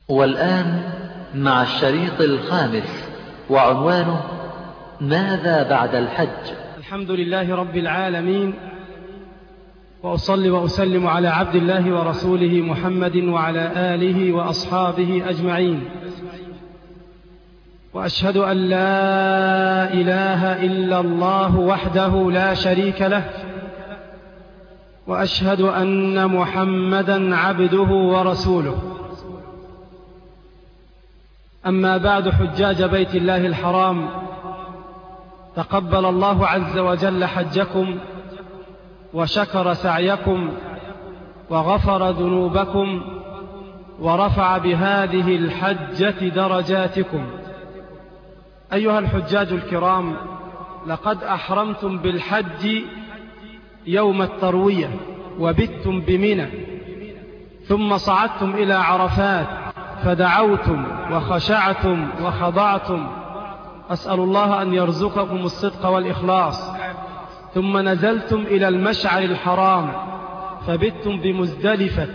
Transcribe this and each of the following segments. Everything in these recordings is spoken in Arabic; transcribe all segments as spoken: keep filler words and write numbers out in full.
والآن مع الشريط الخامس وعنوانه ماذا بعد الحج. الحمد لله رب العالمين، وأصلي وأسلم على عبد الله ورسوله محمد وعلى آله وأصحابه أجمعين، وأشهد أن لا إله إلا الله وحده لا شريك له، وأشهد أن محمدا عبده ورسوله. أما بعد، حجاج بيت الله الحرام، تقبل الله عز وجل حجكم وشكر سعيكم وغفر ذنوبكم ورفع بهذه الحجة درجاتكم. أيها الحجاج الكرام، لقد أحرمتم بالحج يوم التروية وبتم بمنى، ثم صعدتم إلى عرفات فدعوتم وخشعتم وخضعتم، أسأل الله أن يرزقكم الصدق والإخلاص. ثم نزلتم إلى المشعر الحرام فبتم بمزدلفة،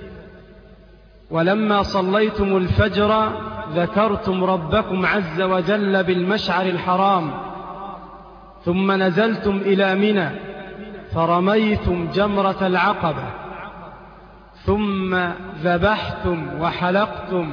ولما صليتم الفجر ذكرتم ربكم عز وجل بالمشعر الحرام، ثم نزلتم إلى منى فرميتم جمرة العقبة، ثم ذبحتم وحلقتم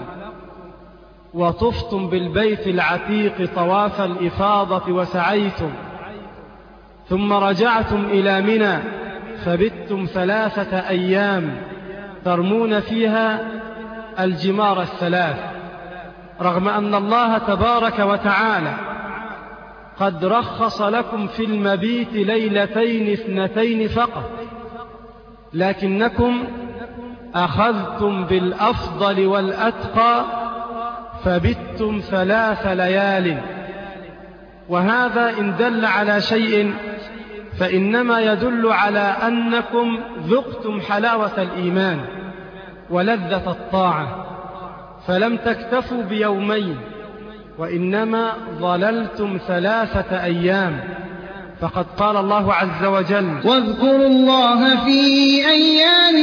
وطفتم بالبيت العتيق طواف الإفاضة وسعيتم، ثم رجعتم إلى منى فبتم ثلاثة أيام ترمون فيها الجمار الثلاث، رغم أن الله تبارك وتعالى قد رخص لكم في المبيت ليلتين اثنتين فقط، لكنكم أخذتم بالأفضل والأتقى فبتم ثلاث ليال. وهذا إن دل على شيء فإنما يدل على أنكم ذقتم حلاوة الإيمان ولذة الطاعة، فلم تكتفوا بيومين وإنما ظللتم ثلاثة أيام. فقد قال الله عز وجل: واذكروا الله في أيام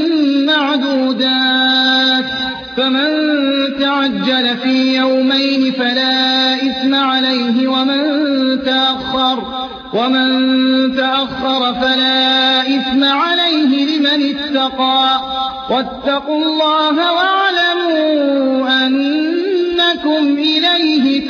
معدودات، فمن تعجل في يومين فلا إثم عليه، ومن تأخر ومن تأخر فلا إثم عليه لمن اتقى، واتقوا الله واعلموا أنكم إليه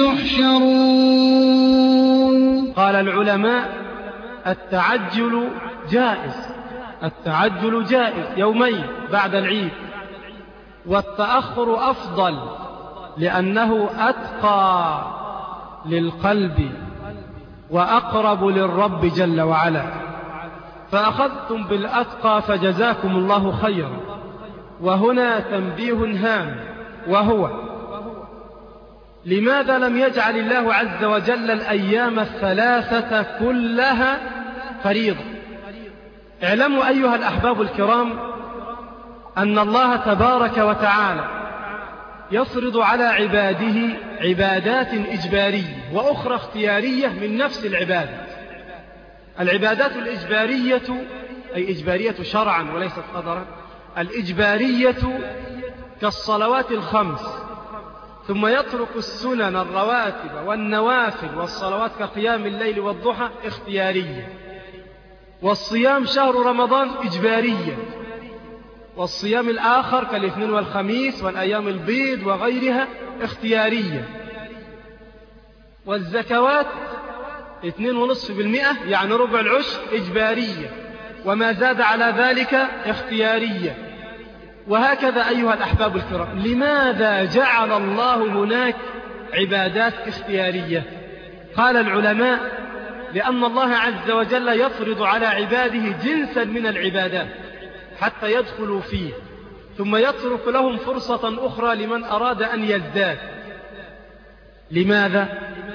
تحشرون. قال العلماء: التعجل جائز، التعجل جائز يومين بعد العيد، والتأخر أفضل لأنه أتقى للقلب وأقرب للرب جل وعلا. فأخذتم بالأتقى فجزاكم الله خيرا. وهنا تنبيه هام، وهو: لماذا لم يجعل الله عز وجل الأيام الثلاثة كلها فريضة؟ اعلموا أيها الأحباب الكرام أن الله تبارك وتعالى يفرض على عباده عبادات إجبارية وأخرى اختيارية من نفس العبادة. العبادات الإجبارية أي إجبارية شرعا وليست قدرا، الإجبارية كالصلوات الخمس، ثم يترك السنن الرواتب والنوافل والصلوات كقيام الليل والضحى اختيارية، والصيام شهر رمضان إجبارية، والصيام الآخر كالاثنين والخميس والأيام البيض وغيرها اختيارية، والزكوات اثنين ونصف بالمئة يعني ربع العشر إجبارية، وما زاد على ذلك اختيارية. وهكذا أيها الأحباب الكرام، لماذا جعل الله هناك عبادات اختيارية؟ قال العلماء: لأن الله عز وجل يفرض على عباده جنسا من العبادات حتى يدخلوا فيه، ثم يترك لهم فرصة أخرى لمن أراد أن يزداد. لماذا؟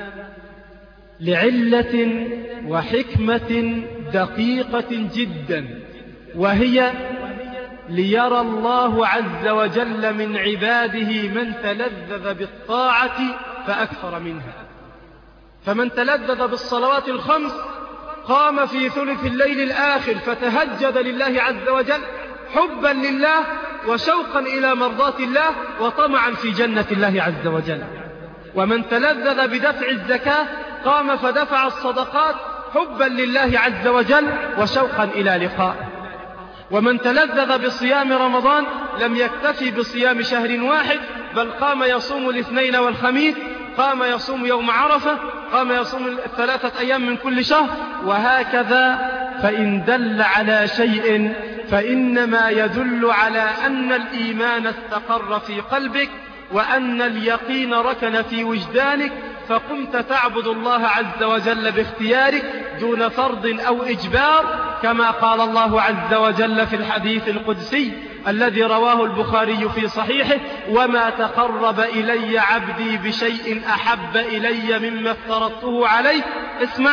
لعلة وحكمة دقيقة جدا، وهي ليرى الله عز وجل من عباده من تلذذ بالطاعة فأكثر منها. فمن تلذذ بالصلوات الخمس قام في ثلث الليل الآخر فتهجد لله عز وجل حبا لله وشوقا إلى مرضاة الله وطمعا في جنة الله عز وجل. ومن تلذذ بدفع الزكاة قام فدفع الصدقات حبا لله عز وجل وشوقا إلى لقائه. ومن تلذذ بصيام رمضان لم يكتفي بصيام شهر واحد، بل قام يصوم الاثنين والخميس، قام يصوم يوم عرفة، قام يصوم الثلاثة أيام من كل شهر، وهكذا. فإن دل على شيء فإنما يدل على أن الإيمان استقر في قلبك وأن اليقين ركن في وجدانك، فقمت تعبد الله عز وجل باختيارك دون فرض أو إجبار، كما قال الله عز وجل في الحديث القدسي الذي رواه البخاري في صحيحه: وما تقرب إلي عبدي بشيء أحب إلي مما افترضته عليه. اسمع: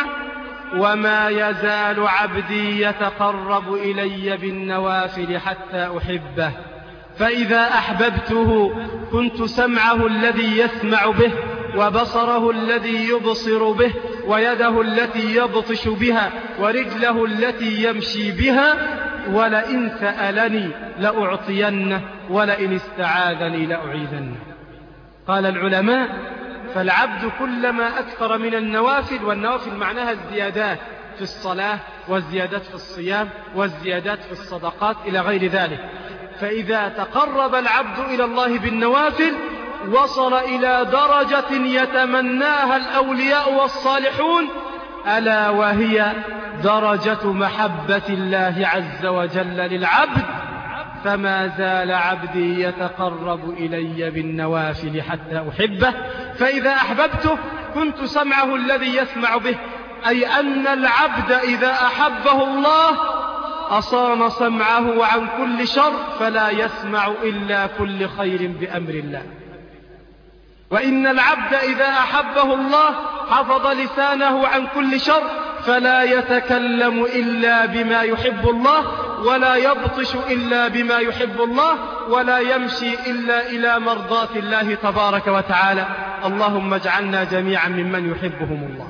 وما يزال عبدي يتقرب إلي بالنوافل حتى أحبه، فإذا أحببته كنت سمعه الذي يسمع به، وبصره الذي يبصر به، ويده التي يبطش بها، ورجله التي يمشي بها، ولئن سألني لأعطينه، ولئن استعاذني لأعيذنه. قال العلماء: فالعبد كلما أكثر من النوافل، والنوافل معناها الزيادات في الصلاة والزيادات في الصيام والزيادات في الصدقات إلى غير ذلك، فإذا تقرب العبد إلى الله بالنوافل وصل إلى درجة يتمناها الأولياء والصالحون، ألا وهي درجة محبة الله عز وجل للعبد. فما زال عبدي يتقرب إلي بالنوافل حتى أحبه، فإذا أحببته كنت سمعه الذي يسمع به، أي أن العبد إذا أحبه الله أصان سمعه عن كل شر، فلا يسمع إلا كل خير بأمر الله. وإن العبد إذا أحبه الله حفظ لسانه عن كل شر، فلا يتكلم إلا بما يحب الله، ولا يبطش إلا بما يحب الله، ولا يمشي إلا إلى مرضاة الله تبارك وتعالى. اللهم اجعلنا جميعا ممن يحبهم الله.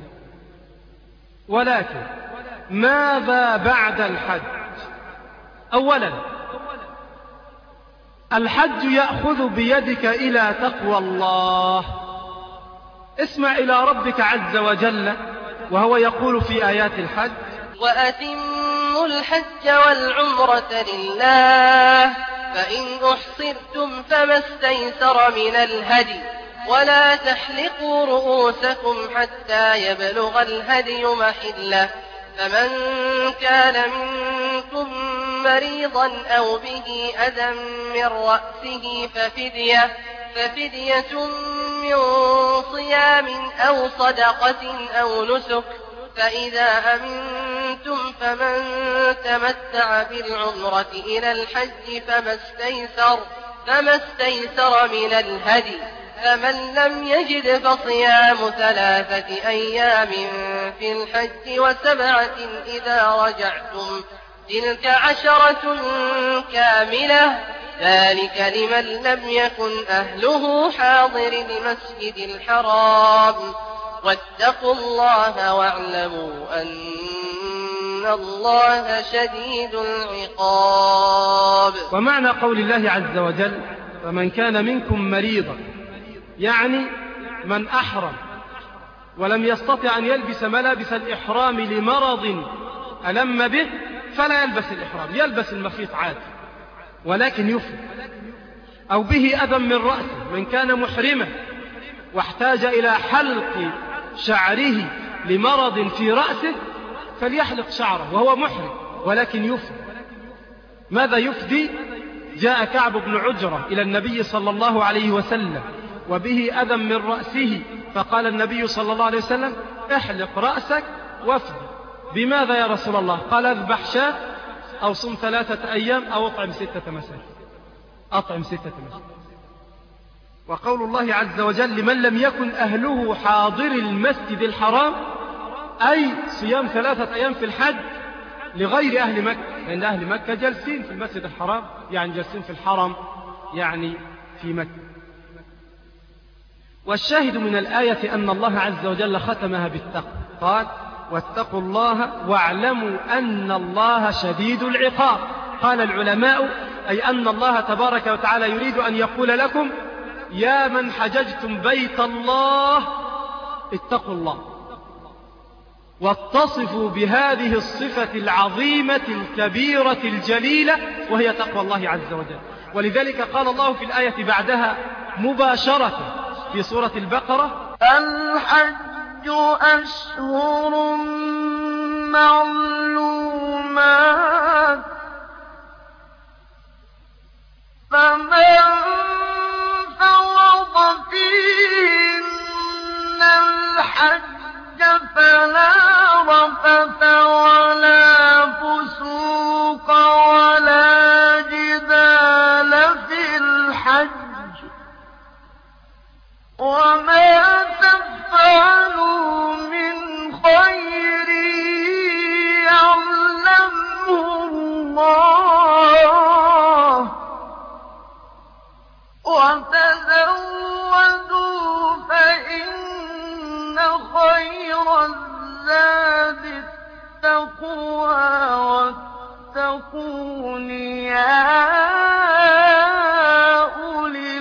ولكن ماذا بعد الحج؟ أولا، الحج يأخذ بيدك إلى تقوى الله. اسمع إلى ربك عز وجل وهو يقول في آيات الحج: وأتموا الحج والعمرة لله، فإن أحصرتم فما استيسر من الهدي، ولا تحلقوا رؤوسكم حتى يبلغ الهدي محله، فمن كان منكم مريضا أو به أذى من رأسه ففدية, ففدية من صيام أو صدقة أو نسك، فإذا أمنتم فمن تمتع بالعمرة إلى الحج فما استيسر, فما استيسر من الهدي، فمن لم يجد فصيام ثلاثة أيام في الحج وسبعة إذا رجعتم، تلك عشرة كاملة، ذلك لمن لم يكن أهله حاضر المسجد الحرام، واتقوا الله واعلموا أن الله شديد العقاب. ومعنى قول الله عز وجل: فمن كان منكم مريضا، يعني من أحرم ولم يستطع أن يلبس ملابس الإحرام لمرض ألم به فلا يلبس الإحرام، يلبس المخيط عادي ولكن يفرد، أو به أذى من رأسه، من كان محرما واحتاج إلى حلق شعره لمرض في رأسه فليحلق شعره وهو محرم ولكن يفدي. ماذا يفدي؟ جاء كعب بن عجرة إلى النبي صلى الله عليه وسلم وبه أذى من رأسه، فقال النبي صلى الله عليه وسلم: احلق رأسك وافدي. بماذا يا رسول الله؟ قال: اذبح شاة أو صم ثلاثة أيام أو أطعم ستة مساكين. أطعم ستة مساكين. وقول الله عز وجل: لمن لم يكن أهله حاضر المسجد الحرام، أي صيام ثلاثة أيام في الحج لغير أهل مكة، لأن أهل مكة جالسين في المسجد الحرام، يعني جالسين في الحرم، يعني في مكة. والشاهد من الآية أن الله عز وجل ختمها بالتقوى، قال: واتقوا الله واعلموا أن الله شديد العقاب. قال العلماء أي أن الله تبارك وتعالى يريد أن يقول لكم يا من حججتم بيت الله اتقوا الله واتصفوا بهذه الصفة العظيمة الكبيرة الجليلة وهي تقوى الله عز وجل. ولذلك قال الله في الآية بعدها مباشرة في سورة البقرة الحج أشهر معلومات فمن فرض فيهن الحج فلا رفث ولا فسوق ولا جدال في الحج وما تفعلوا من خير يعلمه الله وتزودوا فإن خير الزاد التقوى واتقون يا أولي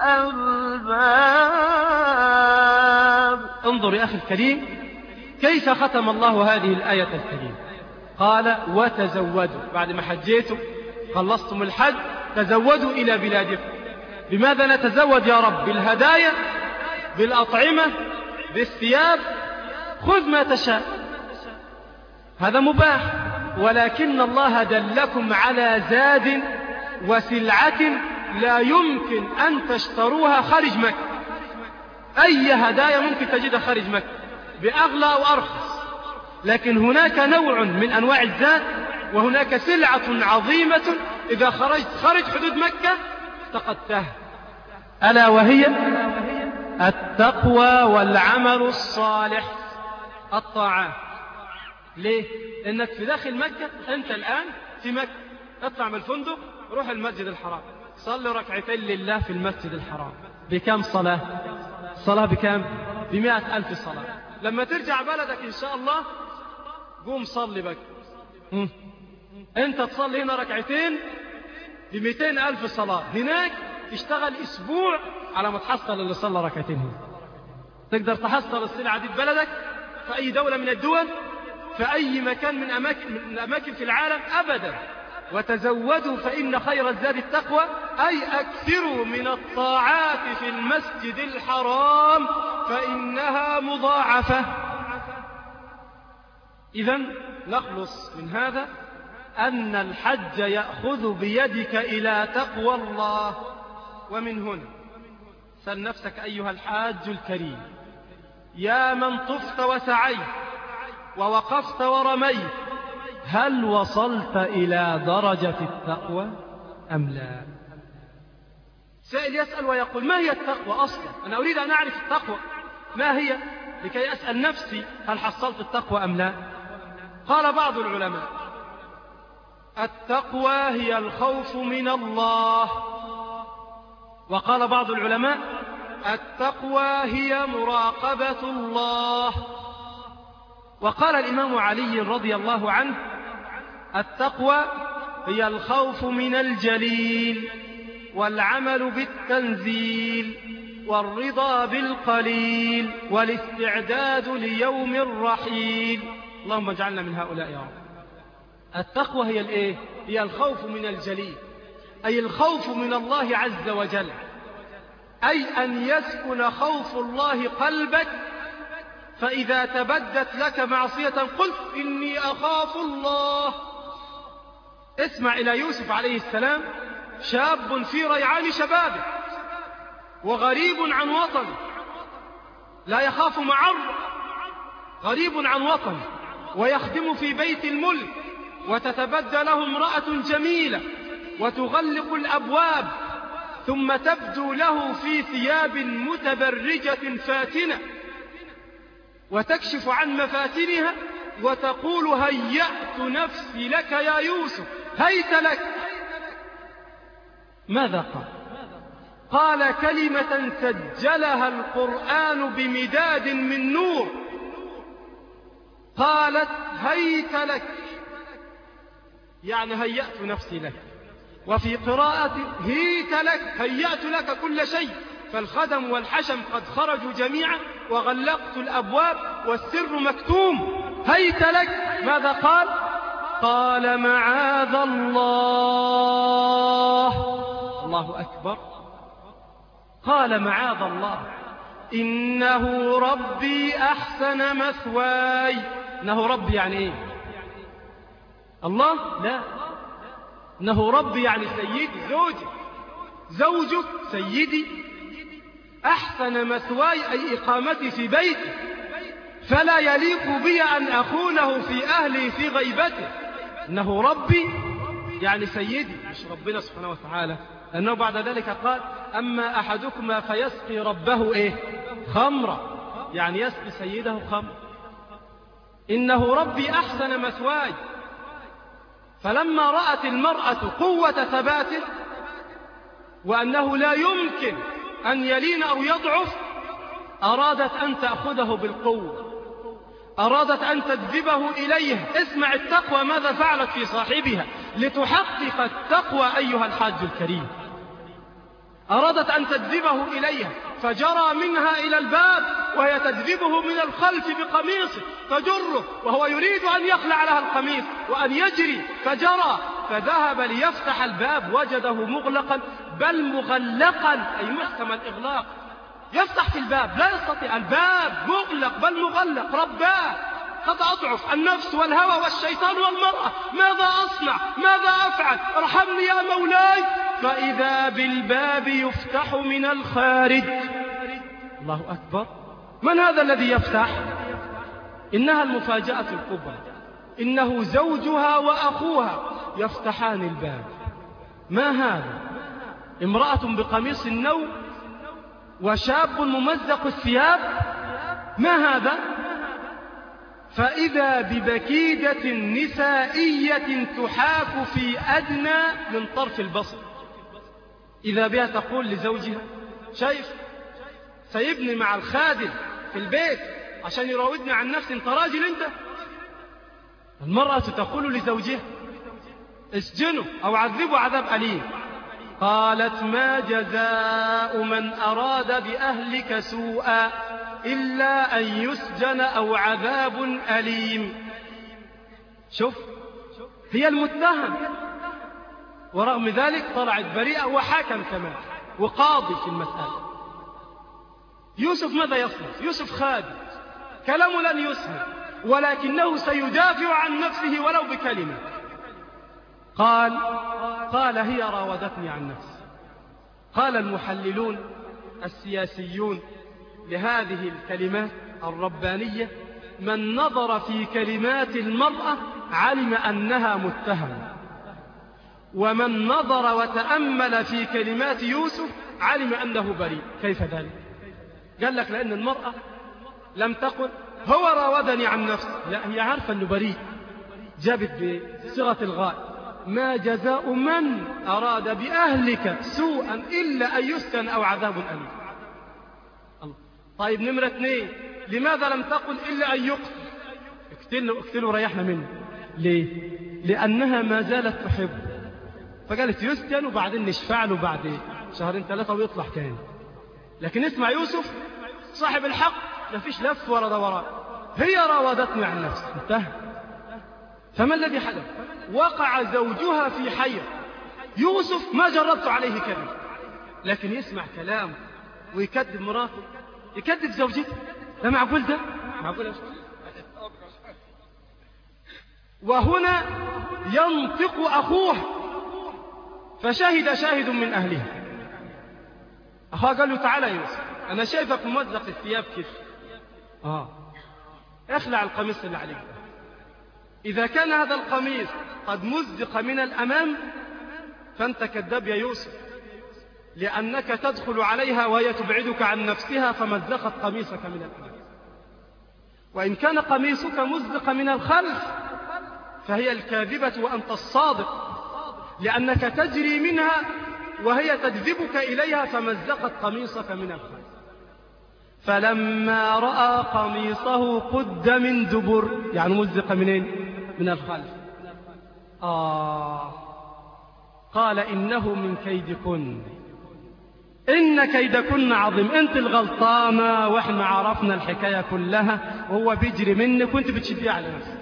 الألباب. انظر يا أخي الكريم كيف ختم الله هذه الآية الكريمة. قال وتزودوا، بعد ما حجيتوا خلصتم الحج تزودوا إلى بلادكم. بماذا نتزود يا رب؟ بالهدايا، بالأطعمة، بالثياب، خذ ما تشاء، هذا مباح. ولكن الله دلكم على زاد وسلعة لا يمكن أن تشتروها خارج مكة. أي هدايا ممكن تجدها خارج مكة بأغلى أو أرخص، لكن هناك نوع من أنواع الزاد وهناك سلعة عظيمة إذا خرجت خارج حدود مكة افتقدتها، ألا وهي التقوى والعمل الصالح، الطاعات. ليه؟ لأنك في داخل مكة، أنت الآن في مكة، اطلع من الفندق روح المسجد الحرام، صلي ركعتين لله في المسجد الحرام. بكم صلاة؟ صلاة بكم؟ بمئة ألف صلاة. لما ترجع بلدك إن شاء الله قوم صلي بك، أنت تصلي هنا ركعتين بمئتين ألف صلاة، هناك تشتغل أسبوع على ما تحصل اللي صلى ركعتين هنا. تقدر تحصل السلعة دي ببلدك في أي دولة من الدول، في أي مكان من أماكن, من الأماكن في العالم؟ أبدا. وتزودوا فإن خير الزاد التقوى، أي أكثروا من الطاعات في المسجد الحرام فإنها مضاعفة. إذن نخلص من هذا أن الحج يأخذ بيدك إلى تقوى الله. ومن هنا سل نفسك أيها الحاج الكريم يا من طفت وسعيت ووقفت ورميت، هل وصلت إلى درجة التقوى أم لا؟ سائل يسأل ويقول ما هي التقوى أصلا؟ أنا أريد أن أعرف التقوى ما هي لكي أسأل نفسي هل حصلت التقوى أم لا. قال بعض العلماء التقوى هي الخوف من الله، وقال بعض العلماء التقوى هي مراقبة الله، وقال الإمام علي رضي الله عنه التقوى هي الخوف من الجليل والعمل بالتنزيل والرضا بالقليل والاستعداد ليوم الرحيل. اللهم اجعلنا من هؤلاء يا رب. التقوى هي الايه؟ هي الخوف من الجليل، أي الخوف من الله عز وجل، أي أن يسكن خوف الله قلبك، فإذا تبدت لك معصية قلت إني أخاف الله. اسمع إلى يوسف عليه السلام، شاب في ريعان شبابه وغريب عن وطنه، لا يخاف معر، غريب عن وطنه ويخدم في بيت الملك، وتتبدى له امرأة جميلة وتغلق الأبواب، ثم تبدو له في ثياب متبرجة فاتنة وتكشف عن مفاتنها وتقول هيأت نفسي لك يا يوسف، هيت لك. ماذا قال؟ قال كلمة سجلها القرآن بمداد من نور، قالت هيت لك. يعني هيأت نفسي لك. وفي قراءة هيت لك هيأت لك كل شيء، فالخدم والحشم قد خرجوا جميعا وغلقت الأبواب والسر مكتوم. هيت لك ماذا قال؟ قال معاذ الله. الله أكبر. قال معاذ الله إنه ربي أحسن مثواي. إنه ربي يعني إيه؟ الله؟ لا، إنه ربي يعني سيدي، زوجي، زوجك سيدي، أحسن مثواي أي إقامتي في بيتي، فلا يليق بي أن أخونه في أهلي في غيبته. إنه ربي يعني سيدي، مش ربنا سبحانه وتعالى، لأنه بعد ذلك قال أما أحدكما فيسقي ربه إيه؟ خمرة، يعني يسقي سيده خمر. إنه ربي أحسن مثواي. فلما رأت المرأة قوة ثباته وأنه لا يمكن أن يلين أو يضعف، أرادت أن تأخذه بالقوة، أرادت أن تجذبه إليها. اسمع التقوى ماذا فعلت في صاحبها لتحقق التقوى أيها الحاج الكريم. أرادت أن تجذبه إليها، فجرى منها إلى الباب وهي تجذبه من الخلف بقميصه، فجره وهو يريد أن يخلع لها القميص وأن يجري، فجرى، فذهب ليفتح الباب وجده مغلقا، بل مغلقا أي محكم الإغلاق. يفتح في الباب لا يستطيع، الباب مغلق بل مغلق. رباه قد أضعف النفس والهوى والشيطان والمرأة، ماذا أصنع؟ ماذا أفعل؟ ارحمني يا مولاي. فإذا بالباب يفتح من الخارج. الله أكبر. من هذا الذي يفتح؟ إنها المفاجأة الكبرى، إنه زوجها وأخوها يفتحان الباب. ما هذا؟ امرأة بقميص النوم وشاب ممزق الثياب. ما هذا؟ فإذا ببكيدة نسائية تحاك في أدنى من طرف البصر. إذا بها تقول لزوجها شايف سيبني مع الخادم في البيت عشان يراودني عن نفسي، انت راجل انت. المرأة تقول لزوجها اسجنه أو عذبه عذاب أليم. قالت ما جزاء من أراد بأهلك سوءا إلا أن يسجن أو عذاب أليم. شوف، هي المتهم، ورغم ذلك طلعت بريئة وحاكم كمان وقاضي في المسألة. يوسف ماذا يصنع؟ يوسف خادم، كلامه لن يسمع، ولكنه سيدافع عن نفسه ولو بكلمة. قال قال هي راودتني عن نفسي. قال المحللون السياسيون لهذه الكلمات الربانية من نظر في كلمات المرأة علم أنها متهمة، ومن نظر وتأمل في كلمات يوسف علم أنه بريء. كيف ذلك؟ قال لك لأن المرأة لم تقل هو راودني عن نفسه، لا، هي عارفة أنه بريء، جابت بصيغة الغاء ما جزاء من أراد بأهلك سوءا إلا أن يسجن أو عذاب أليم. طيب نمرة اثنين، لماذا لم تقل إلا أن يقتل؟ اقتلوا اقتلوا ريحنا منه. ليه؟ لأنها ما زالت تحبه، فقالت يسجن وبعدين نشفع له بعد شهرين ثلاثة ويطلع تاني. لكن اسمع يوسف صاحب الحق، ما فيش لف ولا دوران، هي راودتني عن نفسي، انتهى. فما الذي حدث؟ وقع زوجها في حيرة. يوسف ما جربت عليه كذب، لكن يسمع كلام ويكذب مراته، يكذب زوجته. ده معقول؟ ده معقول يا شيخ؟ وهنا ينطق أخوها، فشهد شاهد من أهلها. أخوها قال له تعالى يا يوسف، أنا شايفك ممزق الثياب كيف. آه اخلع القميص اللي عليك. إذا كان هذا القميص قد مزق من الأمام فأنت كذاب يا يوسف، لأنك تدخل عليها وهي تبعدك عن نفسها فمزقت قميصك من الأمام. وإن كان قميصك مزق من الخلف فهي الكاذبة وأنت الصادق، لأنك تجري منها وهي تجذبك إليها فمزقت قميصك من الخلف. فلما رأى قميصه قد من دبر، يعني مزق منين؟ من الخلف. آه قال إنه من كيدكن، إن كيدكن عظيم. أنت الغلطانة وإحنا عرفنا الحكاية كلها، وهو بيجري منك وأنت بتشديه على نفسك.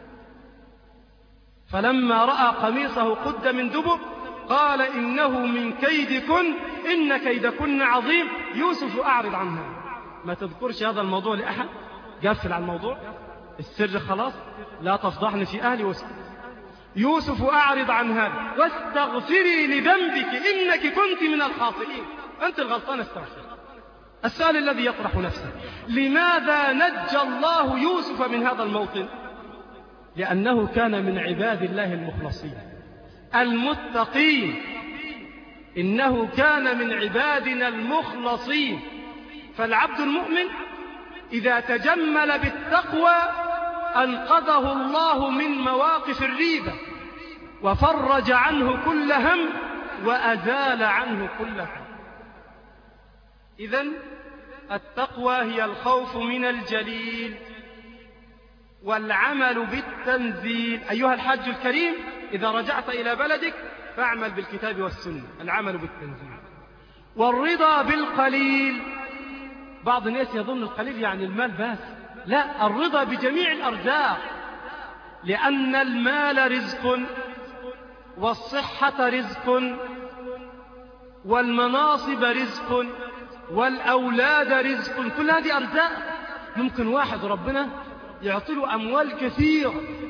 فلما رأى قميصه قد من دبر قال إنه من كيدكن إن كيدكن عظيم. يوسف أعرض عنها، ما تذكرش هذا الموضوع لأحد، قفل على الموضوع، السر خلاص، لا تفضحني في أهلي واسكت. يوسف أعرض عن هذا واستغفري لذنبك إنك كنت من الخاطئين. أنت الغلطان، استغفر. السؤال الذي يطرح نفسه: لماذا نجى الله يوسف من هذا الموطن؟ لأنه كان من عباد الله المخلصين المتقين. إنه كان من عبادنا المخلصين. فالعبد المؤمن إذا تجمل بالتقوى أنقذه الله من مواقف الريبة، وفرج عنه كل هم، وأزال عنه كل هم. إذن التقوى هي الخوف من الجليل والعمل بالتنزيل. أيها الحاج الكريم، إذا رجعت إلى بلدك فاعمل بالكتاب والسنة، العمل بالتنزيل. والرضا بالقليل. بعض الناس يظن القليل يعني المال بس، لا، الرضا بجميع الأرزاق، لأن المال رزق، والصحة رزق، والمناصب رزق، والأولاد رزق، كل هذه أرزاق. ممكن واحد ربنا يعطيه أموال كثير،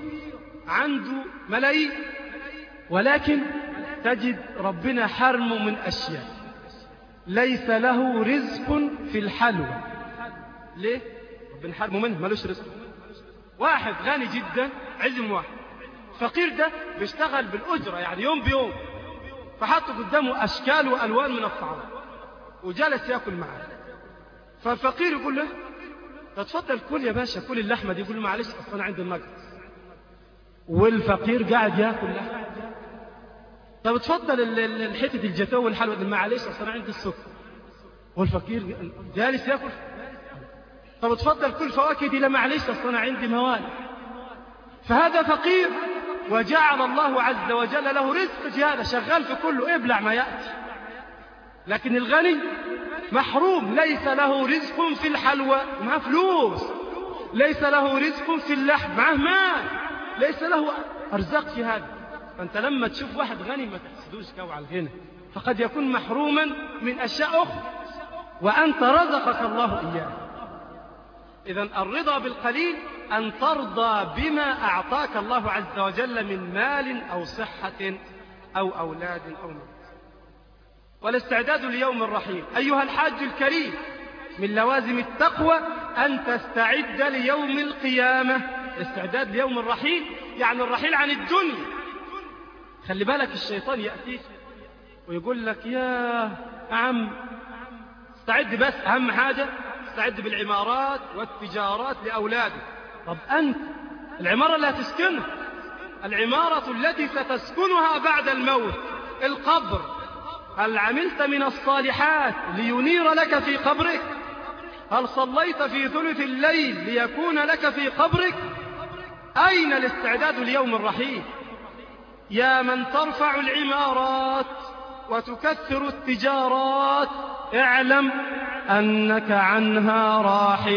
عنده ملايين، ولكن تجد ربنا حرمه من أشياء. ليس له رزق في الحلوى. ليه؟ ربنا حرمه منه، ملوش رزق. واحد غني جدا، عزم واحد فقير، ده بيشتغل بالأجرة يعني يوم بيوم، فحطوا قدامه أشكال وألوان من الطعام وجلس يأكل معاه. فالفقير يقول له: تتفضل كل يا باشا، كل اللحمة دي. يقول له: معلش أصلا عندي النقد. والفقير قاعد يأكل لحمة. طب اتفضل الحتة الجاتوه والحلوى دي. معلش أصلا عندي السكر. والفقير جالس يأكل. طب اتفضل كل فواكه دي. لا معلش أصلا عندي موالد. فهذا فقير، وجعل الله عز وجل له رزق زيادة، شغال في كله، ابلع ما يأتي. لكن الغني محروم، ليس له رزق في الحلوى، معه فلوس. ليس له رزق في اللحم، معه مال. ليس له أرزاق في هذا. فأنت لما تشوف واحد غني ما تحسدوش كو على الغنى، فقد يكون محروما من أشياء أخرى وأنت رزقك الله إياه. إذن الرضا بالقليل أن ترضى بما أعطاك الله عز وجل من مال أو صحة أو أولاد أو مال. والاستعداد ليوم الرحيل. أيها الحاج الكريم، من لوازم التقوى أن تستعد ليوم القيامة. الاستعداد ليوم الرحيل يعني الرحيل عن الدنيا. خلي بالك، الشيطان يأتيك ويقول لك: يا عم استعد، بس أهم حاجة استعد بالعمارات والتجارات لأولادك. طب أنت العمارة اللي هتسكنها، العمارة التي ستسكنها بعد الموت، القبر، هل عملت من الصالحات لينير لك في قبرك؟ هل صليت في ثلث الليل ليكون لك في قبرك؟ أين الاستعداد ليوم الرحيل؟ يا من ترفع العمارات وتكثر التجارات، اعلم أنك عنها راحل،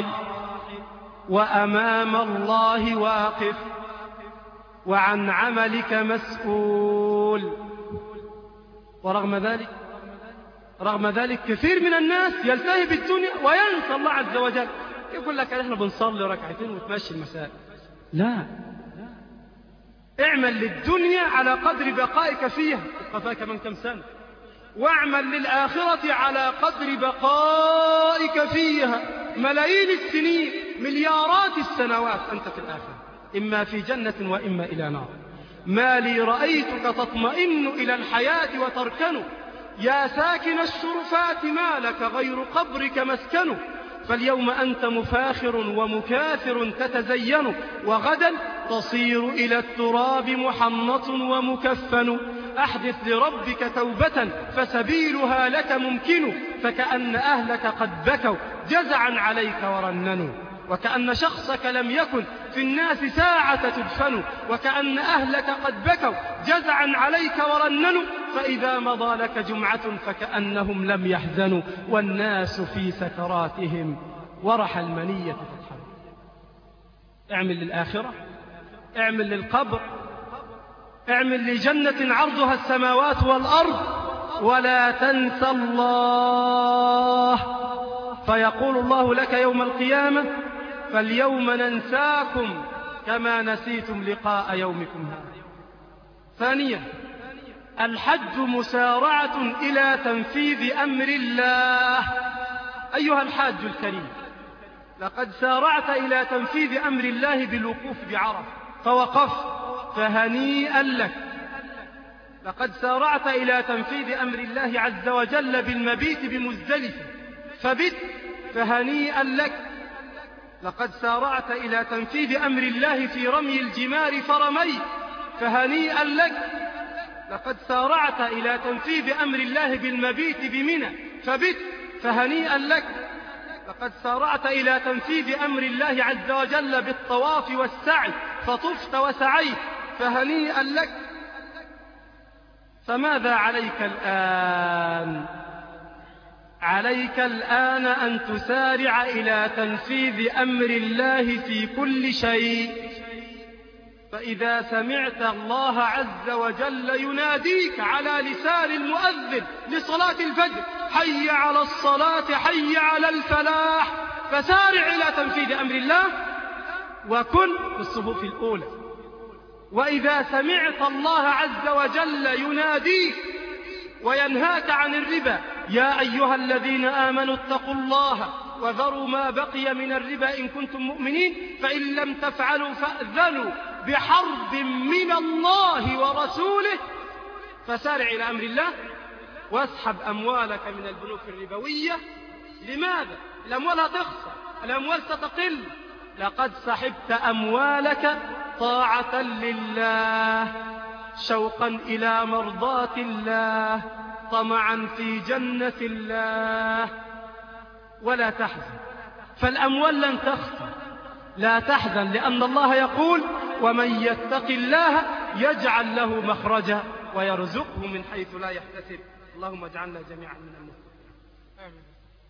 وأمام الله واقف، وعن عملك مسؤول. ورغم ذلك رغم ذلك كثير من الناس يلتهي بالدنيا وينسى الله عز وجل. يقول لك: احنا بنصلي ركعتين وتمشي المساء. لا، اعمل للدنيا على قدر بقائك فيها، تبقى كمان كم سنة، واعمل للآخرة على قدر بقائك فيها، ملايين السنين، مليارات السنوات أنت في الآخرة، إما في جنة وإما إلى نار. ما لي رأيتك تطمئن إلى الحياة وتركن، يا ساكن الشرفات ما لك غير قبرك مسكن. فاليوم أنت مفاخر ومكاثر تتزين، وغدا تصير إلى التراب محنط ومكفن. أحدث لربك توبة فسبيلها لك ممكن، فكأن أهلك قد بكوا جزعا عليك ورننوا، وكأن شخصك لم يكن في الناس ساعة تدفن وكأن أهلك قد بكوا جزعا عليك ورننوا فإذا مضى لك جمعة فكأنهم لم يحزنوا والناس في سكراتهم ورح المنية تطحن. اعمل للآخرة، اعمل للقبر، اعمل لجنة عرضها السماوات والأرض، ولا تنس الله، فيقول الله لك يوم القيامة فاليوم ننساكم كما نسيتم لقاء يومكم هذا. ثانيا، الحج مسارعة إلى تنفيذ أمر الله. أيها الحاج الكريم، لقد سارعت إلى تنفيذ أمر الله بالوقوف بعرفة فوقفت، فهنيئا لك. لقد سارعت إلى تنفيذ أمر الله عز وجل بالمبيت بمزدلفة فبت، فهنيئا لك. لقد سارعت إلى تنفيذ أمر الله في رمي الجمار فرميت، فهنيئا لك. لقد سارعت إلى تنفيذ أمر الله بالمبيت بمنى فبت، فهنيئا لك. لقد سارعت إلى تنفيذ أمر الله عز وجل بالطواف والسعي فطفت وسعيت، فهنيئا لك. فماذا عليك الآن؟ عليك الآن أن تسارع إلى تنفيذ أمر الله في كل شيء. فإذا سمعت الله عز وجل يناديك على لسان المؤذن لصلاة الفجر حي على الصلاة حي على الفلاح، فسارع إلى تنفيذ أمر الله وكن في الصفوف الأولى. وإذا سمعت الله عز وجل يناديك وينهاك عن الربا يا أيها الذين آمنوا اتقوا الله وذروا ما بقي من الربا إن كنتم مؤمنين فإن لم تفعلوا فأذنوا بحرب من الله ورسوله، فسارع إلى أمر الله واسحب أموالك من البنوك الربوية. لماذا؟ الأموال هتخسر، الأموال ستقل. لقد سحبت أموالك طاعة لله، شوقا إلى مرضاة الله، طمعا في جنة الله. ولا تحزن، فالأموال لن تخسر، لا تحزن، لأن الله يقول ومن يتق الله يجعل له مخرجا ويرزقه من حيث لا يحتسب. اللهم اجعلنا جميعا من المتقين.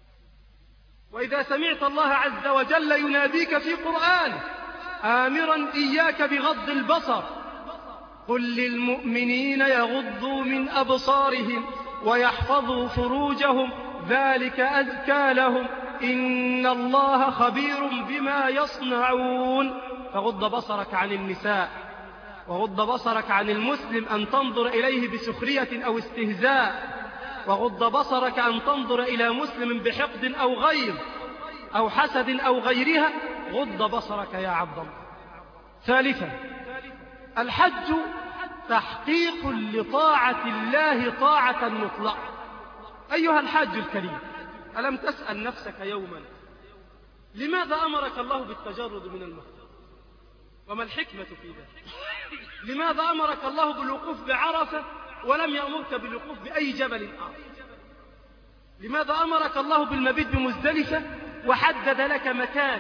وإذا سمعت الله عز وجل يناديك في قرآنه آمرا إياك بغض البصر قل للمؤمنين يغضوا من أبصارهم ويحفظوا فروجهم ذلك أزكى لهم إن الله خبير بما يصنعون. فغض بصرك عن النساء، وغض بصرك عن المسلم أن تنظر إليه بسخرية أو استهزاء، وغض بصرك أن تنظر إلى مسلم بحقد أو غير أو حسد أو غيرها. غض بصرك يا عبد الله. ثالثا، الحج تحقيق لطاعة الله طاعة مطلقة. أيها الحاج الكريم، ألم تسأل نفسك يوما لماذا أمرك الله بالتجرد من المحرم؟ وما الحكمة في ذلك؟ لماذا أمرك الله بالوقوف بعرفة ولم يأمرك بالوقوف بأي جبل آخر؟ لماذا أمرك الله بالمبيت بمزدلفة وحدد لك مكان،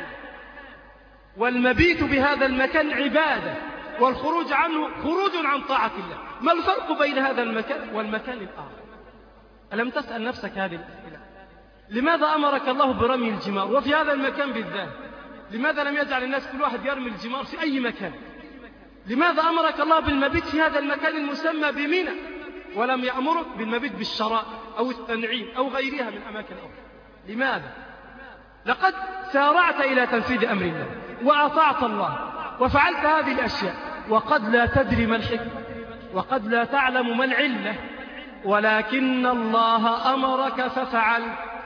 والمبيت بهذا المكان عبادة والخروج عنه خروج عن طاعة الله؟ ما الفرق بين هذا المكان والمكان الآخر؟ ألم تسأل نفسك هذه الأسئلة؟ لماذا أمرك الله برمي الجمار وفي هذا المكان بالذات؟ لماذا لم يجعل الناس كل واحد يرمي الجمار في أي مكان؟ لماذا أمرك الله بالمبيت في هذا المكان المسمى بمنى ولم يأمرك بالمبيت بالشراء أو التنعيم أو غيرها من أماكن أخرى؟ لماذا؟ لقد سارعت إلى تنفيذ أمر الله وأطعت الله وفعلت هذه الأشياء، وقد لا تدري ما الحكمة وقد لا تعلم ما العلة، ولكن الله أمرك ففعل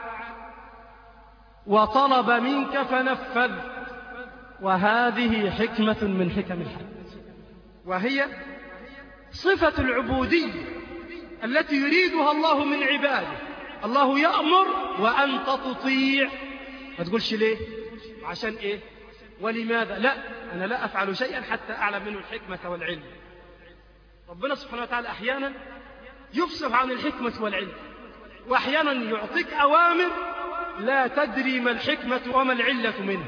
وطلب منك فنفذ. وهذه حكمة من حكم الحج، وهي صفة العبودية التي يريدها الله من عباده. الله يأمر وأنت تطيع. ما تقولش ليه عشان إيه ولماذا، لا، أنا لا أفعل شيئا حتى أعلم منه الحكمة والعلم. ربنا سبحانه وتعالى أحيانا يفصح عن الحكمة والعلم، وأحيانا يعطيك أوامر لا تدري ما الحكمة وما العلة منها.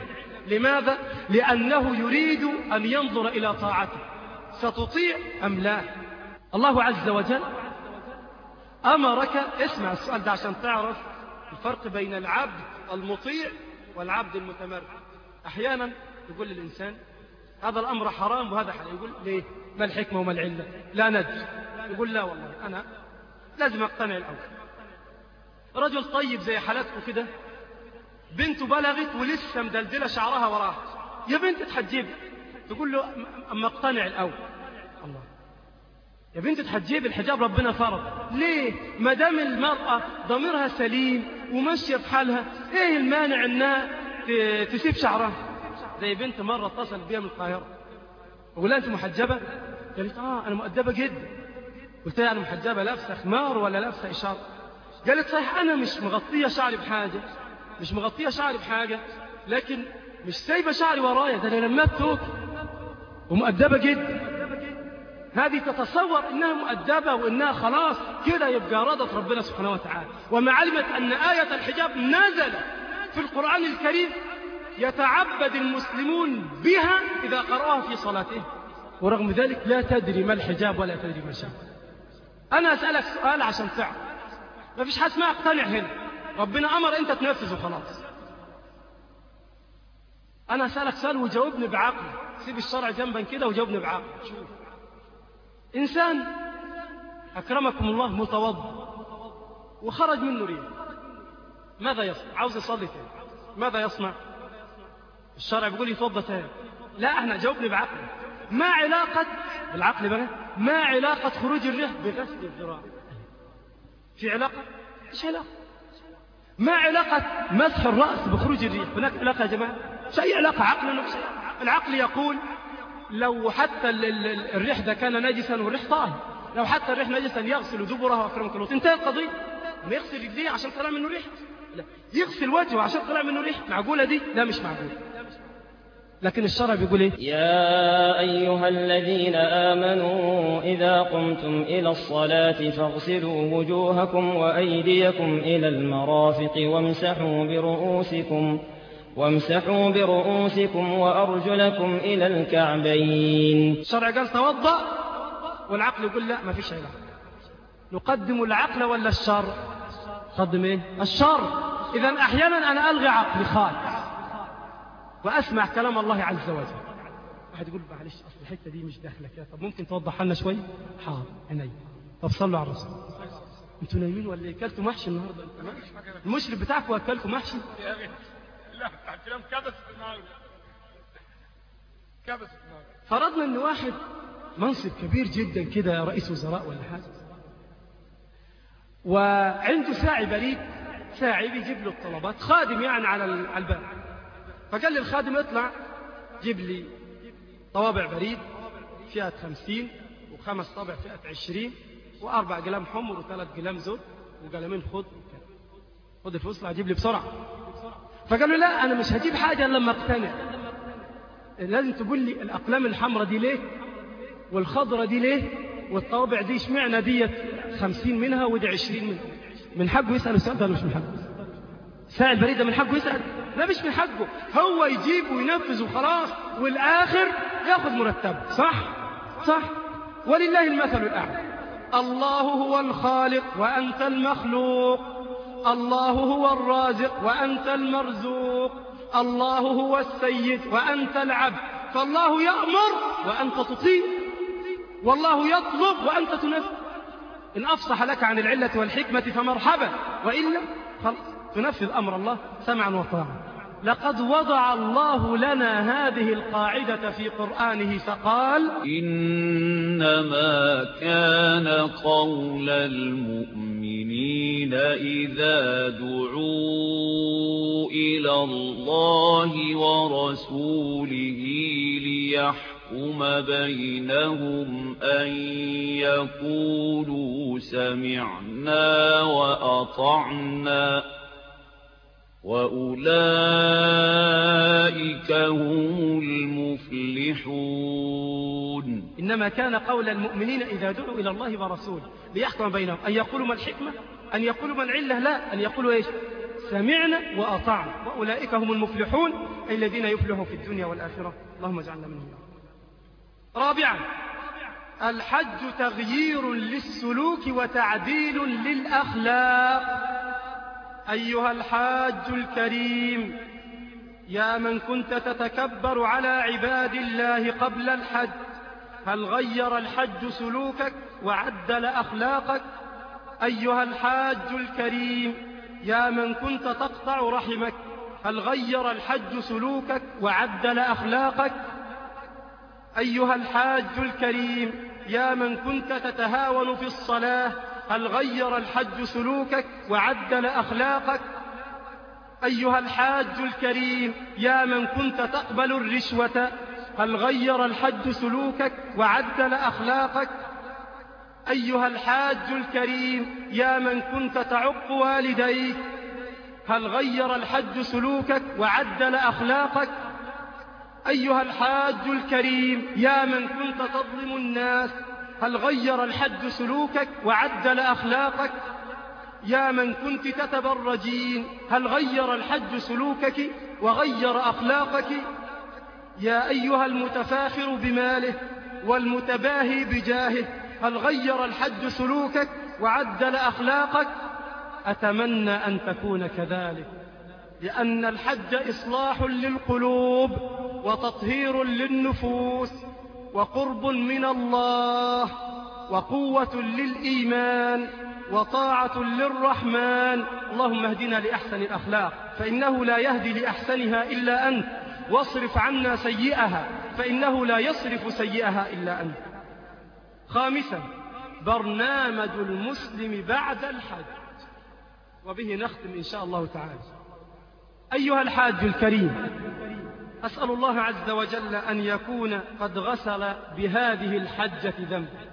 لماذا؟ لأنه يريد أن ينظر إلى طاعته، ستطيع أم لا؟ الله عز وجل أمرك، اسمع السؤال ده عشان تعرف الفرق بين العبد المطيع والعبد المتمرد. أحيانا يقول للإنسان هذا الأمر حرام وهذا حلال، يقول ليه؟ ما الحكمة وما العلة؟ لا ندري. يقول لا والله أنا لازم أقتنع الأول. رجل طيب زي حالتكم كده، بنته بلغت ولسه مدلدلة شعرها وراها، يا بنت تحجب، تقول له أما اقتنع الأول. الله، يا بنت تحجب، الحجاب ربنا فرض، ليه؟ ما دام المرأة ضميرها سليم وماشية في حالها، ايه المانع انها تسيب شعرها؟ زي بنت مرة اتصل بيها من القاهرة، وقال لها انت محجبة؟ قالت اه انا مؤدبة جدا. قلت لها انا محجبة لابسة خمار ولا لابسة اشارة؟ قالت صحيح انا مش مغطية شعري بحاجة، مش مغطية شعري بحاجة، لكن مش سايبة شعري ورايا، ده انا لمات توك ومؤدبة جدا. هذه تتصور انها مؤدبة وانها خلاص كده يبقى رضت ربنا سبحانه وتعالى، وما علمت ان آية الحجاب نزلت في القرآن الكريم يتعبد المسلمون بها إذا قرأوها في صلاتهم، ورغم ذلك لا تدري ما الحجاب ولا تدري ما الشاب. أنا أسألك سؤال عشان تعرف، ما فيش حاجة اسمها اقتنع هنا، ربنا أمر أنت تنفذ وخلاص. أنا أسألك سؤال وجاوبني بعقل، سيب الشرع جنبا كده وجاوبني بعقل. شوف، إنسان أكرمكم الله متوضئ وخرج منه ريح، ماذا يصنع؟ عاوز يصلي تاني، ماذا يصنع؟ الشرع بيقول يتوضى تاني. لا، احنا جاوبني بعقل، ما علاقة بالعقل بقى، ما علاقة خروج الريح بغسل الذراع؟ في علاقة؟ مش علاقة. ما علاقة مسح الرأس بخروج الريح؟ هناك علاقة يا جماعة؟ مش أي علاقة. عقل نفسه، العقل يقول لو حتى الريح ده كان نجسا والريح طاهر، لو حتى الريح نجسا يغسل دبره واكرمك الله، تنتهي القضية. ما يغسل رجليه عشان طلع منه ريح؟ لا، يغسل وجهه عشان طلع منه ريح. معقولة دي؟ لا مش معقولة. لكن الشرع بيقول ايه؟ يا أيها الذين آمنوا إذا قمتم إلى الصلاة فاغسلوا وجوهكم وأيديكم إلى المرافق وامسحوا برؤوسكم وامسحوا برؤوسكم وأرجلكم إلى الكعبين. الشرع قال توضأ والعقل يقول لا ما فيش علاقة. نقدم العقل ولا الشرع؟ نقدم ايه؟ الشرع. إذا أحيانا أنا ألغي عقلي خالص وأسمع كلام الله عز وجل. واحد يقول معلش أصل الحتة دي مش داخلة كده، طب ممكن توضح لنا شوي؟ حاضر عيني. طب صلوا على الرسول. انتوا نايمين ولا ايه؟ اكلتوا محشي النهارده؟ المشرف بتاعكم اكلكم محشي؟ لا الكلام كبس في النهار، كبس في النهار. فرضنا ان واحد منصب كبير جدا كده، رئيس وزراء ولا حاجه، وعنده ساعي بريد، ساعي بيجيب له الطلبات، خادم يعني على الباب. فقال للخادم اطلع جيب لي طوابع بريد فئة خمسين وخمس طابع فئة عشرين وأربع قلم حمر وثلاث قلم زود وقلمين خض، خد الفلوس اطلع جيب لي بسرعة. فقال له لا أنا مش هجيب حاجة لما اقتنع، لازم تقول لي الأقلام الحمراء دي ليه والخضرة دي ليه والطوابع دي اشمعنى ديت خمسين منها ودي عشرين منها. من حقه يسأل السؤال ده ولا مش من حقه؟ ساعي البريد ده من حقه يسأل؟ لا مش من حقه، هو يجيب وينفذ وخلاص، والآخر ياخذ مرتبه. صح؟ صح؟ ولله المثل الأعلى. الله هو الخالق وأنت المخلوق، الله هو الرازق وأنت المرزوق، الله هو السيد وأنت العبد، فالله يأمر وأنت تطيع، والله يطلب وأنت تنفذ. إن أفصح لك عن العلة والحكمة فمرحبا، وإلا خلاص تنفذ أمر الله سمعا وطاعا. لقد وضع الله لنا هذه القاعدة في قرآنه فقال: إنما كان قول المؤمنين إذا دعوا إلى الله ورسوله ليحكم بينهم أن يقولوا سمعنا وأطعنا وأولئك هم المفلحون. إنما كان قول المؤمنين إذا دعوا إلى الله ورسوله ليحكم بينهم أن يقولوا ما الحكمة، أن يقولوا ما العلة، لا، أن يقولوا إيش؟ سمعنا وأطعنا وأولئك هم المفلحون أي الذين يفلحوا في الدنيا والآخرة. اللهم اجعلنا منهم. رابعا الحج تغيير للسلوك وتعديل للأخلاق. أيها الحاج الكريم، يا من كنت تتكبر على عباد الله قبل الحج، هل غير الحج سلوكك وعدل أخلاقك؟ أيها الحاج الكريم، يا من كنت تقطع رحمك، هل غير الحج سلوكك وعدل أخلاقك؟ أيها الحاج الكريم، يا من كنت تتهاون في الصلاة، هل غير الحج سلوكك وعدل أخلاقك؟ أيها الحاج الكريم، يا من كنت تقبل الرشوة، هل غير الحج سلوكك وعدل أخلاقك؟ أيها الحاج الكريم، يا من كنت تعق والديك، هل غير الحج سلوكك وعدل أخلاقك؟ أيها الحاج الكريم، يا من كنت تظلم الناس، هل غير الحج سلوكك وعدل أخلاقك؟ يا من كنت تتبرجين، هل غير الحج سلوكك وغير أخلاقك؟ يا أيها المتفاخر بماله والمتباهي بجاهه، هل غير الحج سلوكك وعدل أخلاقك؟ أتمنى أن تكون كذلك، لأن الحج إصلاح للقلوب وتطهير للنفوس وقرب من الله وقوة للإيمان وطاعة للرحمن. اللهم اهدنا لأحسن الأخلاق فإنه لا يهدي لأحسنها إلا أنت، واصرف عنا سيئها فإنه لا يصرف سيئها إلا أنت. خامسا برنامج المسلم بعد الحج، وبه نختم إن شاء الله تعالى. أيها الحاج الكريم، أسأل الله عز وجل أن يكون قد غسل بهذه الحجة ذنبك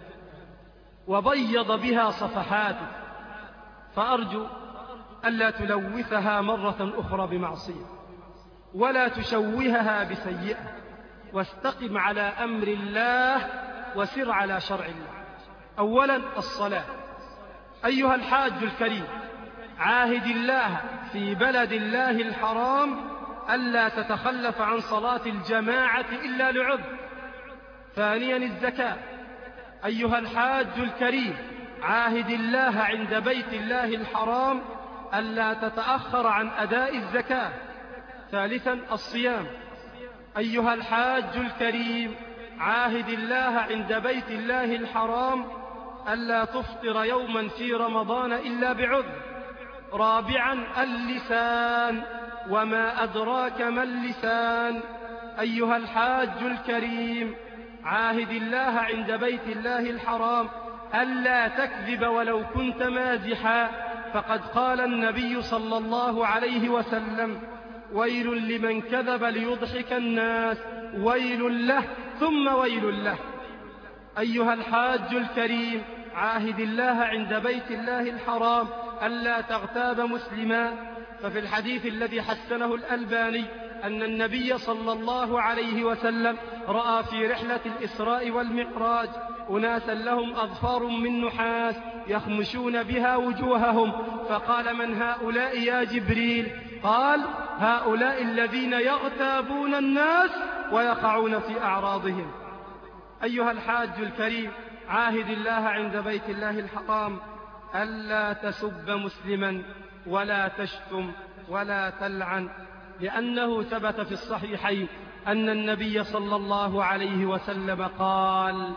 وبيض بها صفحاتك، فأرجو ألا تلوثها مرة أخرى بمعصية ولا تشوهها بسيئة، واستقم على أمر الله وسر على شرع الله. أولا الصلاة. أيها الحاج الكريم، عاهد الله في بلد الله الحرام ألا تتخلف عن صلاة الجماعة إلا لعذر. ثانيا الزكاة. أيها الحاج الكريم، عاهد الله عند بيت الله الحرام ألا تتأخر عن أداء الزكاة. ثالثا الصيام. أيها الحاج الكريم، عاهد الله عند بيت الله الحرام ألا تفطر يوما في رمضان إلا بعذر. رابعا اللسان، وما أدراك ما اللسان. أيها الحاج الكريم، عاهد الله عند بيت الله الحرام ألا تكذب ولو كنت مازحا، فقد قال النبي صلى الله عليه وسلم: ويل لمن كذب ليضحك الناس، ويل له ثم ويل له. أيها الحاج الكريم، عاهد الله عند بيت الله الحرام ألا تغتاب مسلما، ففي الحديث الذي حسنه الألباني أن النبي صلى الله عليه وسلم رأى في رحلة الإسراء والمعراج أناسا لهم أظفار من نحاس يخمشون بها وجوههم، فقال: من هؤلاء يا جبريل؟ قال: هؤلاء الذين يغتابون الناس ويقعون في أعراضهم. أيها الحاج الكريم، عاهد الله عند بيت الله الحرام ألا تسب مسلما ولا تشتم ولا تلعن، لأنه ثبت في الصحيحين أن النبي صلى الله عليه وسلم قال: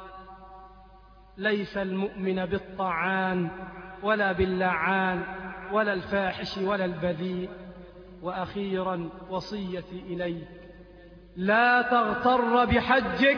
ليس المؤمن بالطعان ولا باللعان ولا الفاحش ولا البذيء. وأخيرا وصيتي إليك: لا تغتر بحجك،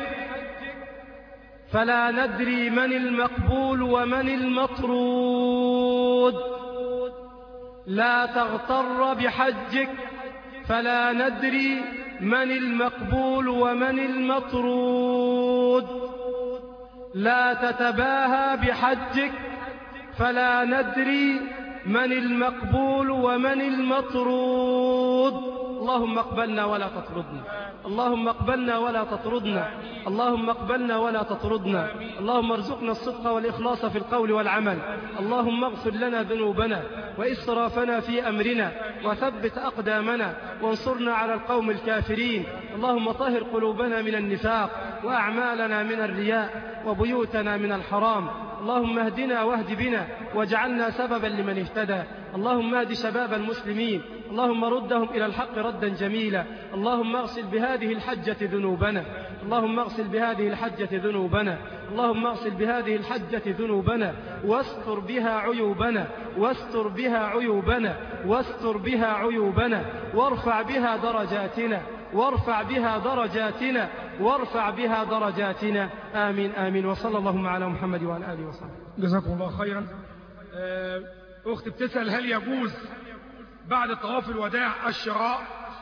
فلا ندري من المقبول ومن المطرود. لا تغتر بحجك، فلا ندري من المقبول ومن المطرود. لا تتباهى بحجك، فلا ندري من المقبول ومن المطرود. اللهم اقبلنا ولا تطردنا، اللهم اقبلنا ولا تطردنا، اللهم اقبلنا ولا تطردنا، اللهم ارزقنا الصدق والإخلاص في القول والعمل، اللهم اغفر لنا ذنوبنا وإسرافنا في أمرنا وثبت أقدامنا وانصرنا على القوم الكافرين، اللهم طهر قلوبنا من النفاق وأعمالنا من الرياء وبيوتنا من الحرام، اللهم اهدنا واهد بنا واجعلنا سببا لمن اهتدى، اللهم اهد شباب المسلمين، اللهم ردهم إلى الحق ردا جميلا، اللهم اغسل بهذه الحجة ذنوبنا، اللهم اغسل بهذه الحجة ذنوبنا، اللهم اغسل بهذه الحجة ذنوبنا واستر بها عيوبنا، واستر بها عيوبنا، واستر بها عيوبنا، وارفع بها درجاتنا، وارفع بها درجاتنا، وارفع بها درجاتنا، آمين آمين. وصلى اللهم على محمد وعلى آله وصحبه. جزاكم الله خيرا. أختي بتسأل هل يجوز بعد طواف الوداع الشراء؟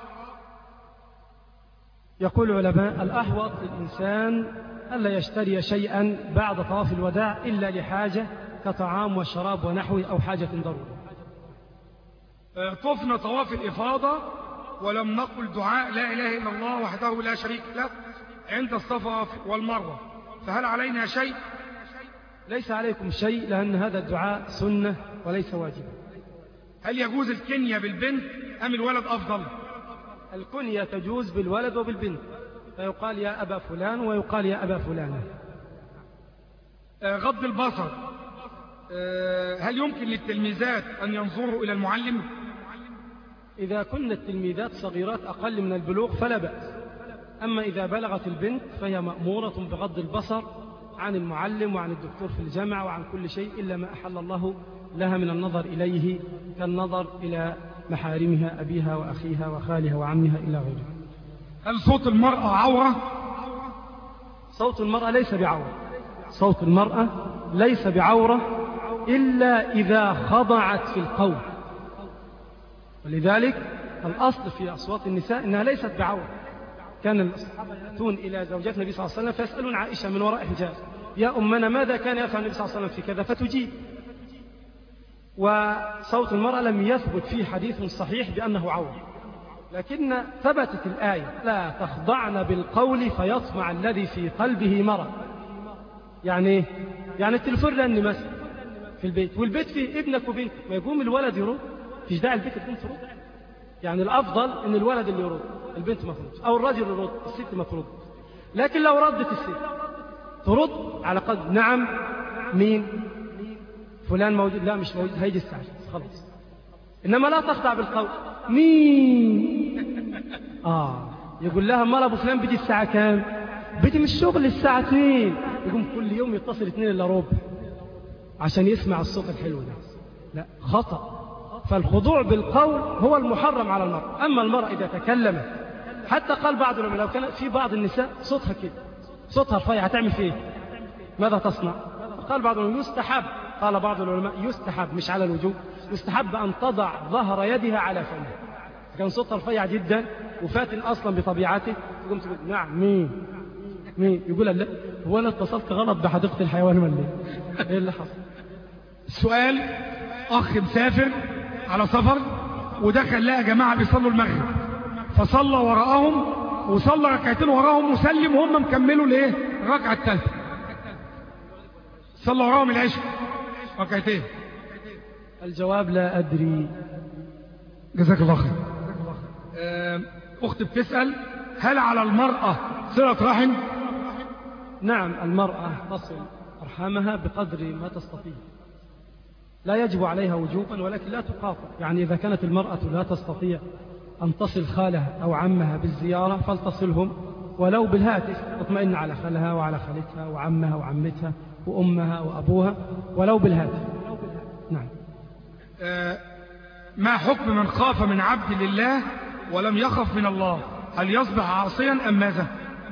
يقول العلماء الأحوط للإنسان ألا يشتري شيئا بعد طواف الوداع إلا لحاجة كطعام وشراب ونحوه أو حاجة ضرورة. طفنا طواف الإفاضة ولم نقل دعاء لا إله إلا الله وحده لا شريك له عند الصفا والمروة، فهل علينا شيء؟ ليس عليكم شيء، لأن هذا الدعاء سنة وليس واجبا. هل يجوز الكنية بالبنت أم الولد أفضل؟ الكنية تجوز بالولد وبالبنت، فيقال يا أبا فلان ويقال يا أبا فلانة. غض البصر، هل يمكن للتلميذات أن ينظروا إلى المعلم؟ إذا كن التلميذات صغيرات أقل من البلوغ فلا بأس، أما إذا بلغت البنت فهي مأمورة بغض البصر عن المعلم وعن الدكتور في الجامعة وعن كل شيء إلا ما أحل الله لها من النظر إليه كالنظر إلى محارمها أبيها وأخيها وخالها وعمها إلى غيره. هل صوت المرأة عورة؟ صوت المرأة ليس بعورة، صوت المرأة ليس بعورة إلا إذا خضعت في القول، ولذلك الأصل في أصوات النساء إنها ليست بعورة. كان الصحابة يأتون إلى زوجات النبي صلى الله عليه وسلم فيسألون عائشة من وراء حجاب يا أمنا ماذا كان يفعل النبي صلى الله عليه وسلم في كذا، فتجيب. وصوت المرأة لم يثبت فيه حديث صحيح بأنه عورة، لكن ثبتت الآية لا تخضعن بالقول فيطمع الذي في قلبه مرض. يعني يعني التلفون لأني مثلا في البيت والبيت فيه ابنك وبنتك ويقوم الولد يرد، فيش داعي البيت البنت ترد. يعني الأفضل إن الولد اللي يرد، البنت ما ترد، أو الرجل يرد، الست ما ترد. لكن لو ردت الست ترد على قد نعم مين فلان موجود، لا مش موجود، هيجي الساعة خلاص. إنما لا تخضع بالقول مين آه يقول لها مال أبو فلان بيجي الساعة كام؟ بيجي من الشغل الساعة اثنين، يقوم كل يوم يتصل اثنين إلا ربع عشان يسمع الصوت الحلو ده. لا، خطأ. فالخضوع بالقول هو المحرم على المرأة. أما المرأة إذا تكلمت، حتى قال بعض العلماء لو كان في بعض النساء صوتها كده صوتها رفيع هتعمل فيه ماذا تصنع؟ قال بعض العلماء يستحب، قال بعض العلماء يستحب مش على الوجوب، يستحب أن تضع ظهر يدها على فمها. كان صوتها رفيع جدا وفاتن أصلا بطبيعته، تقوم تقول نعم مين مين يقول لا هو أنا اتصلت غلط بحديقة الحيوان ولا إيه اللي حصل؟ السؤال أخ مسافر على سفر ودخل لقى جماعة بيصلوا المغرب، فصلى وراءهم وصلى ركعتين وراءهم وسلم وهم مكملوا ليه الركعة الثالثة، صلى وراءهم العشاء ركعتين. الجواب لا أدري. جزاك الله خير. أختي بتسأل هل على المرأة صلة رحم؟ نعم، المرأة تصل أرحامها بقدر ما تستطيع، لا يجب عليها وجوبا ولكن لا تقاطع. يعني إذا كانت المرأة لا تستطيع أن تصل خالها أو عمها بالزيارة فلتصلهم ولو بالهاتف، تطمئن على خالها وعلى خالتها وعمها وعمتها وأمها وأبوها ولو بالهاتف. نعم. آه ما حكم من خاف من عبد لله ولم يخف من الله، هل يصبح عاصيا أم ماذا؟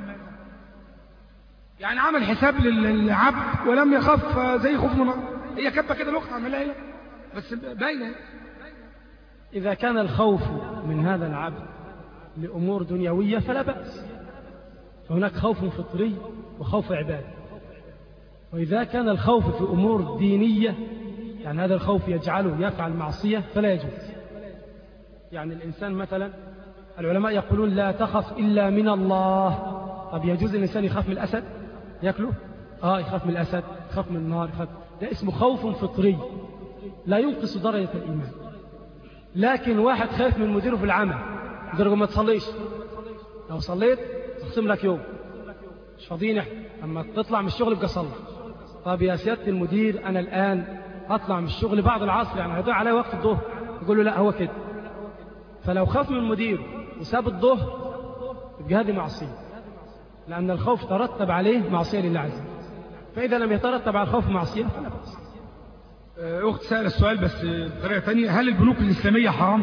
يعني عمل حساب للعبد ولم يخف زي خوف من الله، هي كبه كده الوقت عملها هي بس باينه. إذا كان الخوف من هذا العبد لأمور دنيوية فلا بأس، فهناك خوف فطري وخوف عبادي. وإذا كان الخوف في أمور دينية يعني هذا الخوف يجعله يفعل معصية فلا يجوز. يعني الإنسان مثلا العلماء يقولون لا تخف إلا من الله. طب يجوز الإنسان يخاف من الأسد يأكله؟ آه يخاف من الأسد، يخاف من النار، يخاف. ده اسمه خوف فطري لا ينقص درجة الإيمان. لكن واحد خايف من مديره في العمل درجة ما تصليش، لو صليت تخصم لك يوم، مش فاضيين احنا اما تطلع من الشغل بقى صلي. طب يا سيادة المدير أنا الآن أطلع من الشغل بعد العصر، يعني هيضيع علي وقت الظهر. يقول له لا هو كده. فلو خاف من المدير وساب الظهر يبقى هذه معصية، لأن الخوف ترتب عليه معصية لله عز وجل. فإذا لم يترتب على الخوف معصية فلا بأس. أخت سأل السؤال بس بطريقة تانية، هل البنوك الإسلامية حرام؟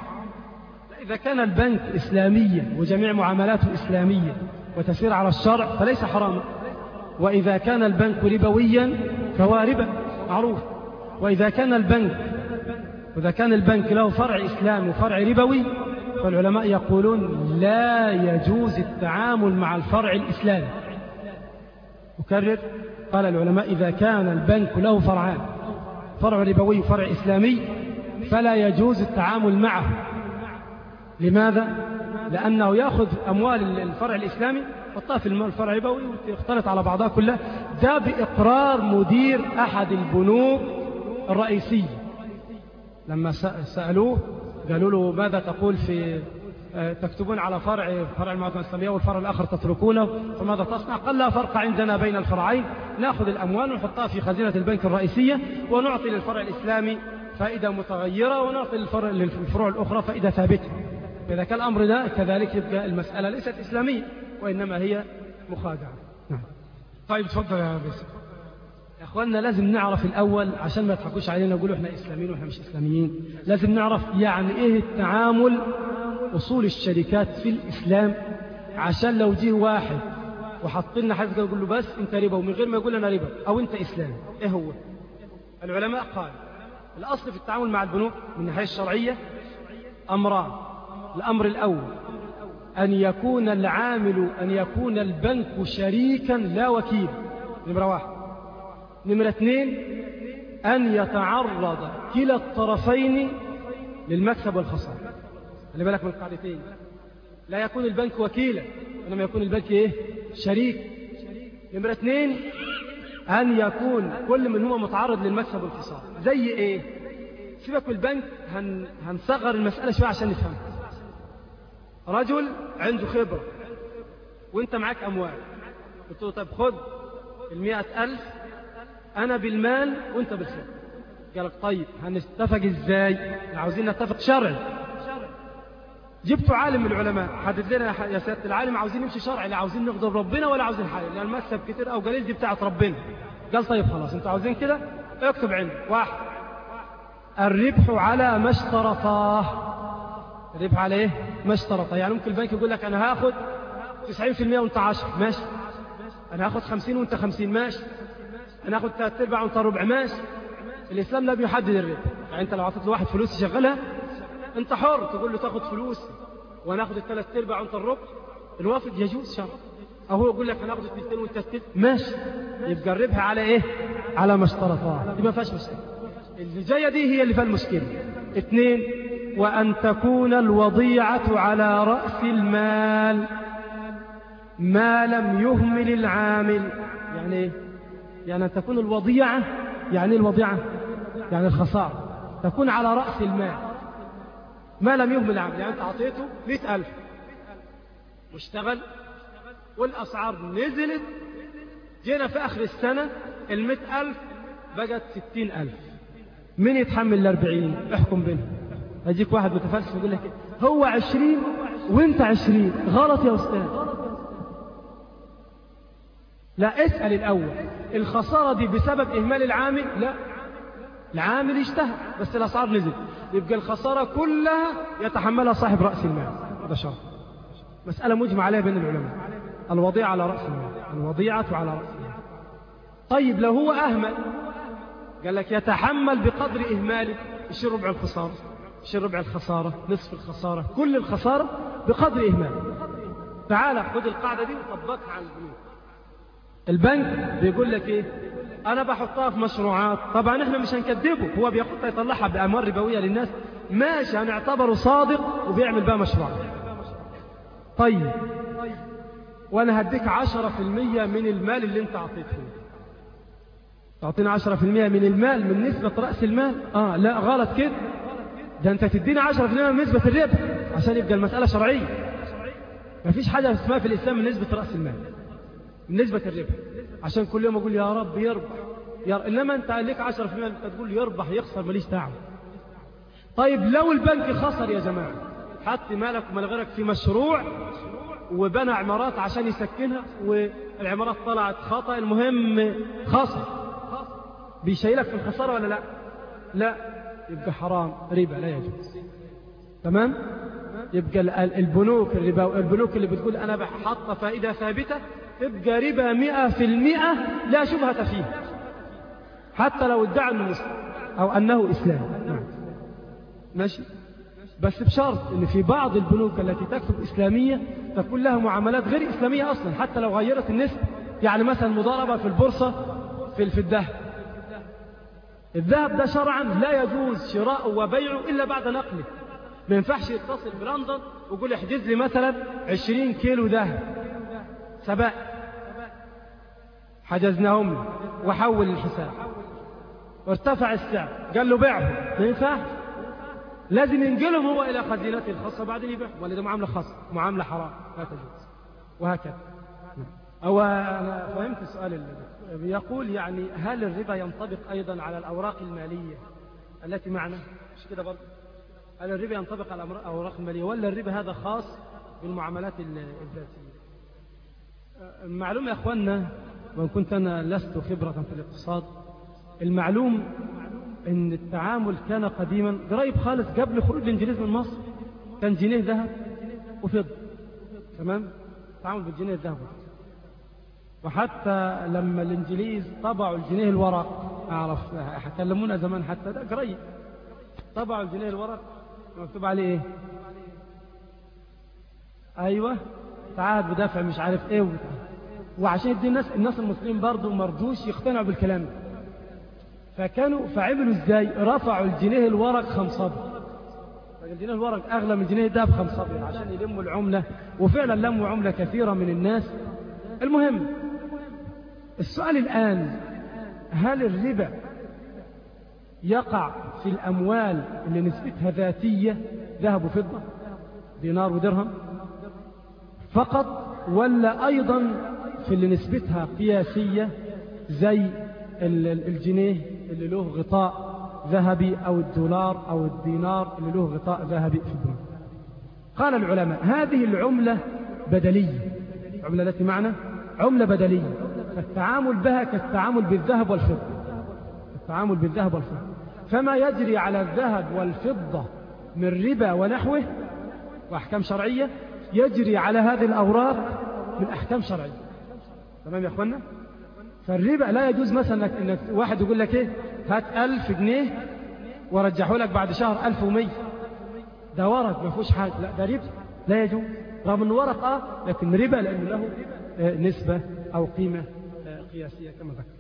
إذا كان البنك إسلاميا وجميع معاملاته إسلامية وتسير على الشرع فليس حراما، وإذا كان البنك ربويا فهو ربا معروف. وإذا كان البنك وإذا كان البنك له فرع إسلامي وفرع ربوي فالعلماء يقولون لا يجوز التعامل مع الفرع الإسلامي. أكرر، قال العلماء إذا كان البنك له فرعان، فرع ربوي وفرع إسلامي، فلا يجوز التعامل معه. لماذا؟ لأنه يأخذ أموال الفرع الإسلامي يحطها في الفرع الربوي وتختلط على بعضها كلها. ده بإقرار مدير أحد البنوك الرئيسية، لما سألوه قالوا له ماذا تقول في تكتبون على فرع فرع المعهد الإسلامية والفرع الآخر تتركونه، فماذا تصنع؟ قال لا فرق عندنا بين الفرعين، نأخذ الأموال ونحطها في خزينة البنك الرئيسية ونعطي للفرع الإسلامي فائدة متغيرة ونعطي للفرع للفروع الأخرى فائدة ثابتة. فإذا كان الأمر ده كذلك يبقى المسألة ليست إسلامية وإنما هي مخادعة. نعم. طيب تفضل يا باسم. يا أخواننا لازم نعرف الأول عشان ما يضحكوش علينا يقولوا إحنا إسلاميين وإحنا مش إسلاميين. لازم نعرف يعني إيه التعامل، أصول الشركات في الإسلام، عشان لو جه واحد وحط لنا حاجة يقول له بس أنت ربا ومن غير ما يقول لنا ربا أو أنت إسلام. إيه هو؟ العلماء قال الأصل في التعامل مع البنوك من الناحية الشرعية أمران. الأمر الأول أن يكون العامل أن يكون البنك شريكا لا وكيل، نمرة واحد. نمرة اثنين أن يتعرض كلا الطرفين للمكسب والخسارة. خلي بالك من القاعدتين، لا يكون البنك وكيلا إنما يكون البنك إيه؟ شريك. نمرة اثنين أن يكون كل من هو متعرض للمكسب والخسارة. زي إيه؟ سيبك من البنك، هن... هنصغر المسألة شوية عشان نفهمها. رجل عنده خبرة وانت معاك أموال، قلت له طيب خد المئة ألف أنا بالمال وانت بالخبرة. قالك طيب هنتفق ازاي؟ عاوزين نتفق شرعي. جبتوا عالم من العلماء حدد لنا يا سيادة العالم عاوزين نمشي شرعي، لا عاوزين نغضب ربنا ولا عاوزين حاجة لأن المكسب كتير أو قليل دي بتاعت ربنا. قال طيب خلاص انتوا عاوزين كده اكتب عندي واحد الربح على ما اشترطاه. الربح على ايه؟ ما اشترطه. يعني ممكن البنك يقول لك انا هاخد تسعين في المئة وانت عشرة، ماشي. انا هاخد خمسين وانت خمسين، ماشي. انا هاخد ثلاث ارباع وانت ربع، ماشي. الاسلام لا بيحدد الربح. يعني انت لو اعطيت لواحد فلوس يشغلها انت حر، تقول له تاخد فلوس وانا اخد الثلاث ارباع وانت الربع، الوافد يجوز شرعا. او هو يقول لك انا هاخد الثلثين وانت الثلث، ماشي. يبقى الربح على ايه؟ على ما اشترطاه. دي ما فيهاش مشكله. اللي جايه دي هي اللي فيها المشكله. اثنين، وأن تكون الوضيعة على رأس المال ما لم يهمل العامل. يعني ايه؟ يعني أن تكون الوضيعة، يعني الوضيعة يعني الخسارة تكون على رأس المال ما لم يهمل العامل. يعني أنت أعطيته مئة ألف واشتغل والأسعار نزلت، جينا في آخر السنة المئة ألف بقت ستين ألف، من يتحمل الأربعين؟ احكم بينهم. هيجيك واحد متفلسف يقول لك هو عشرين وانت عشرين، غلط يا أستاذ. لا، اسأل الأول الخسارة دي بسبب إهمال العامل؟ لا، العامل اجتهد بس الأسعار نزلت، يبقى الخسارة كلها يتحملها صاحب رأس المال. هذا شرط، مسألة مجمع عليها بين العلماء. الوضيعة على رأس المال، الوضيعة على رأس المال. طيب لو هو أهمل قال لك يتحمل بقدر إهماله، يشيل ربع الخسارة، يشيل ربع الخسارة، نصف الخسارة، كل الخسارة بقدر إهماله. تعال خد القاعدة دي وطبقها على البنوك. البنك بيقول لك إيه؟ أنا بحطها في مشروعات. طبعا إحنا مش هنكذبه، هو بياخدها يطلعها بأموال ربوية للناس، ماشي، هنعتبره صادق وبيعمل بها مشروع. طيب وأنا هديك عشرة في المية من المال اللي أنت أعطيته، تعطينا عشرة في المية من المال من نسبة رأس المال؟ آه لا غلط كده، ده أنت تدينا عشرة في المية من نسبة الربح عشان يبقى المسألة شرعية. مفيش حاجة اسمها في الإسلام من نسبة رأس المال، من نسبة الربح، عشان كل يوم أقول يا رب يربح يا... إنما أنت لك عشرة في المية أنت تقول يربح يخسر ماليش دعوة. طيب لو البنك خسر يا جماعة، حط مالك ومال غيرك في مشروع وبنى عمارات عشان يسكنها والعمارات طلعت خطأ، المهم خسر، بيشيلك في الخسارة ولا لا؟ لا، يبقى حرام، ربا لا يجوز. تمام؟ يبقى البنوك الربا، البنوك اللي بتقول أنا بحط فائدة ثابتة تبقى ربا مئة في المئة لا شبهة فيه، حتى لو ادعى أنه مسلم أو أنه إسلام. ماشي؟ بس بشرط أن في بعض البنوك التي تكتب إسلامية تكون لها معاملات غير إسلامية أصلا حتى لو غيرت النسبة. يعني مثلا مضاربة في البورصة في في الذهب، الذهب ده شرعا لا يجوز شراءه وبيعه إلا بعد نقله. ما ينفعش يتصل بلندن ويقول احجز لي مثلا عشرين كيلو ذهب سبائك، حجزناهم له وحول الحساب وارتفع السعر قال له بيعهم، ما ينفعش، لازم ينقلهم هو إلى خزينته الخاصة بعدين يبيعهم، ولا ده معاملة خاصة، معاملة حرام لا تجوز. وهكذا. أو أنا فهمت السؤال اللي يقول يعني هل الربا ينطبق أيضا على الأوراق المالية التي معنا؟ مش كده برضه؟ هل الربا ينطبق على الأوراق المالية ولا الربا هذا خاص بالمعاملات الذاتية؟ المعلوم يا أخوانا، وإن كنت أنا لست خبرة في الاقتصاد، المعلوم أن التعامل كان قديما قريب خالص قبل خروج الإنجليز من مصر كان جنيه ذهب وفضة. تمام؟ التعامل بالجنيه الذهب، وحتى لما الإنجليز طبعوا الجنيه الورق، أعرف كلمونا زمان حتى ده قريب، طبعوا الجنيه الورق مكتوب عليه إيه؟ أيوة تعهد بدافع مش عارف إيه وبتاع. وعشان يدي الناس الناس المسلمين برضو مرضوش يقتنعوا بالكلام ده، فكانوا فعملوا إزاي؟ رفعوا الجنيه الورق خمسة، الجنيه الورق أغلى من الجنيه الذهب خمسة عشان يلموا العملة، وفعلا لموا عملة كثيرة من الناس. المهم السؤال الآن، هل الربا يقع في الأموال اللي نسبتها ذاتية ذهب وفضة دينار ودرهم فقط، ولا أيضا في اللي نسبتها قياسية زي الجنيه اللي له غطاء ذهبي أو الدولار أو الدينار اللي له غطاء ذهبي في الدولار؟ قال العلماء هذه العملة بدلية، العملة التي معنا عملة بدلية، فالتعامل بها كالتعامل بالذهب والفضة، التعامل بالذهب والفضة، فما يجري على الذهب والفضة من ربا ونحوه وأحكام شرعية يجري على هذه الأوراق من أحكام شرعية. تمام يا أخوانا؟ فالربا لا يجوز مثلا إنك, إنك واحد يقول لك إيه هات ألف جنيه ورجحه لك بعد شهر ألف ومية، ده ورق ما فيهوش حاجة، لا ده ربا لا يجوز، رغم أنه ورق آه لكن ربا لأنه له نسبة أو قيمة قياسية كما ذكر.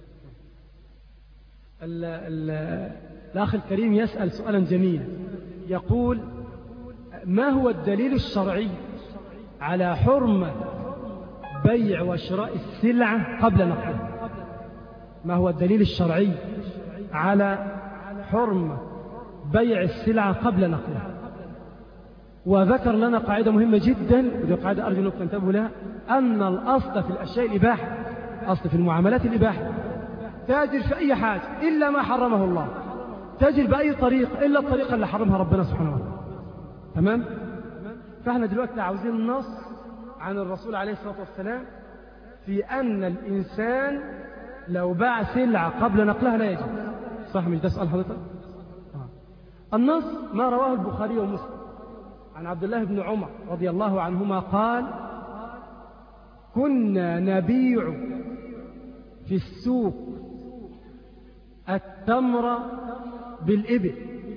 الأخ الكريم يسأل سؤالا جميلا، يقول ما هو الدليل الشرعي على حرمة بيع وشراء السلعة قبل نقلها؟ ما هو الدليل الشرعي على حرمة بيع السلعة قبل نقلها؟ وذكر لنا قاعدة مهمة جدا، ودي قاعدة أرجو أنكم تنتبهوا لها، أن الأصل في الأشياء الإباحة، أصل في المعاملات الإباحة، تاجر في أي حاجة إلا ما حرمه الله، تاجر بأي طريق إلا الطريقة اللي حرمها ربنا سبحانه وتعالى. تمام؟ فإحنا دلوقتي عاوزين نص عن الرسول عليه الصلاة والسلام في أن الإنسان لو باع سلعة قبل نقلها لا يجوز. صح مش ده سؤال حضرتك؟ آه. النص ما رواه البخاري ومسلم عن عبد الله بن عمر رضي الله عنهما قال كنا نبيع في السوق التمر بالإبل،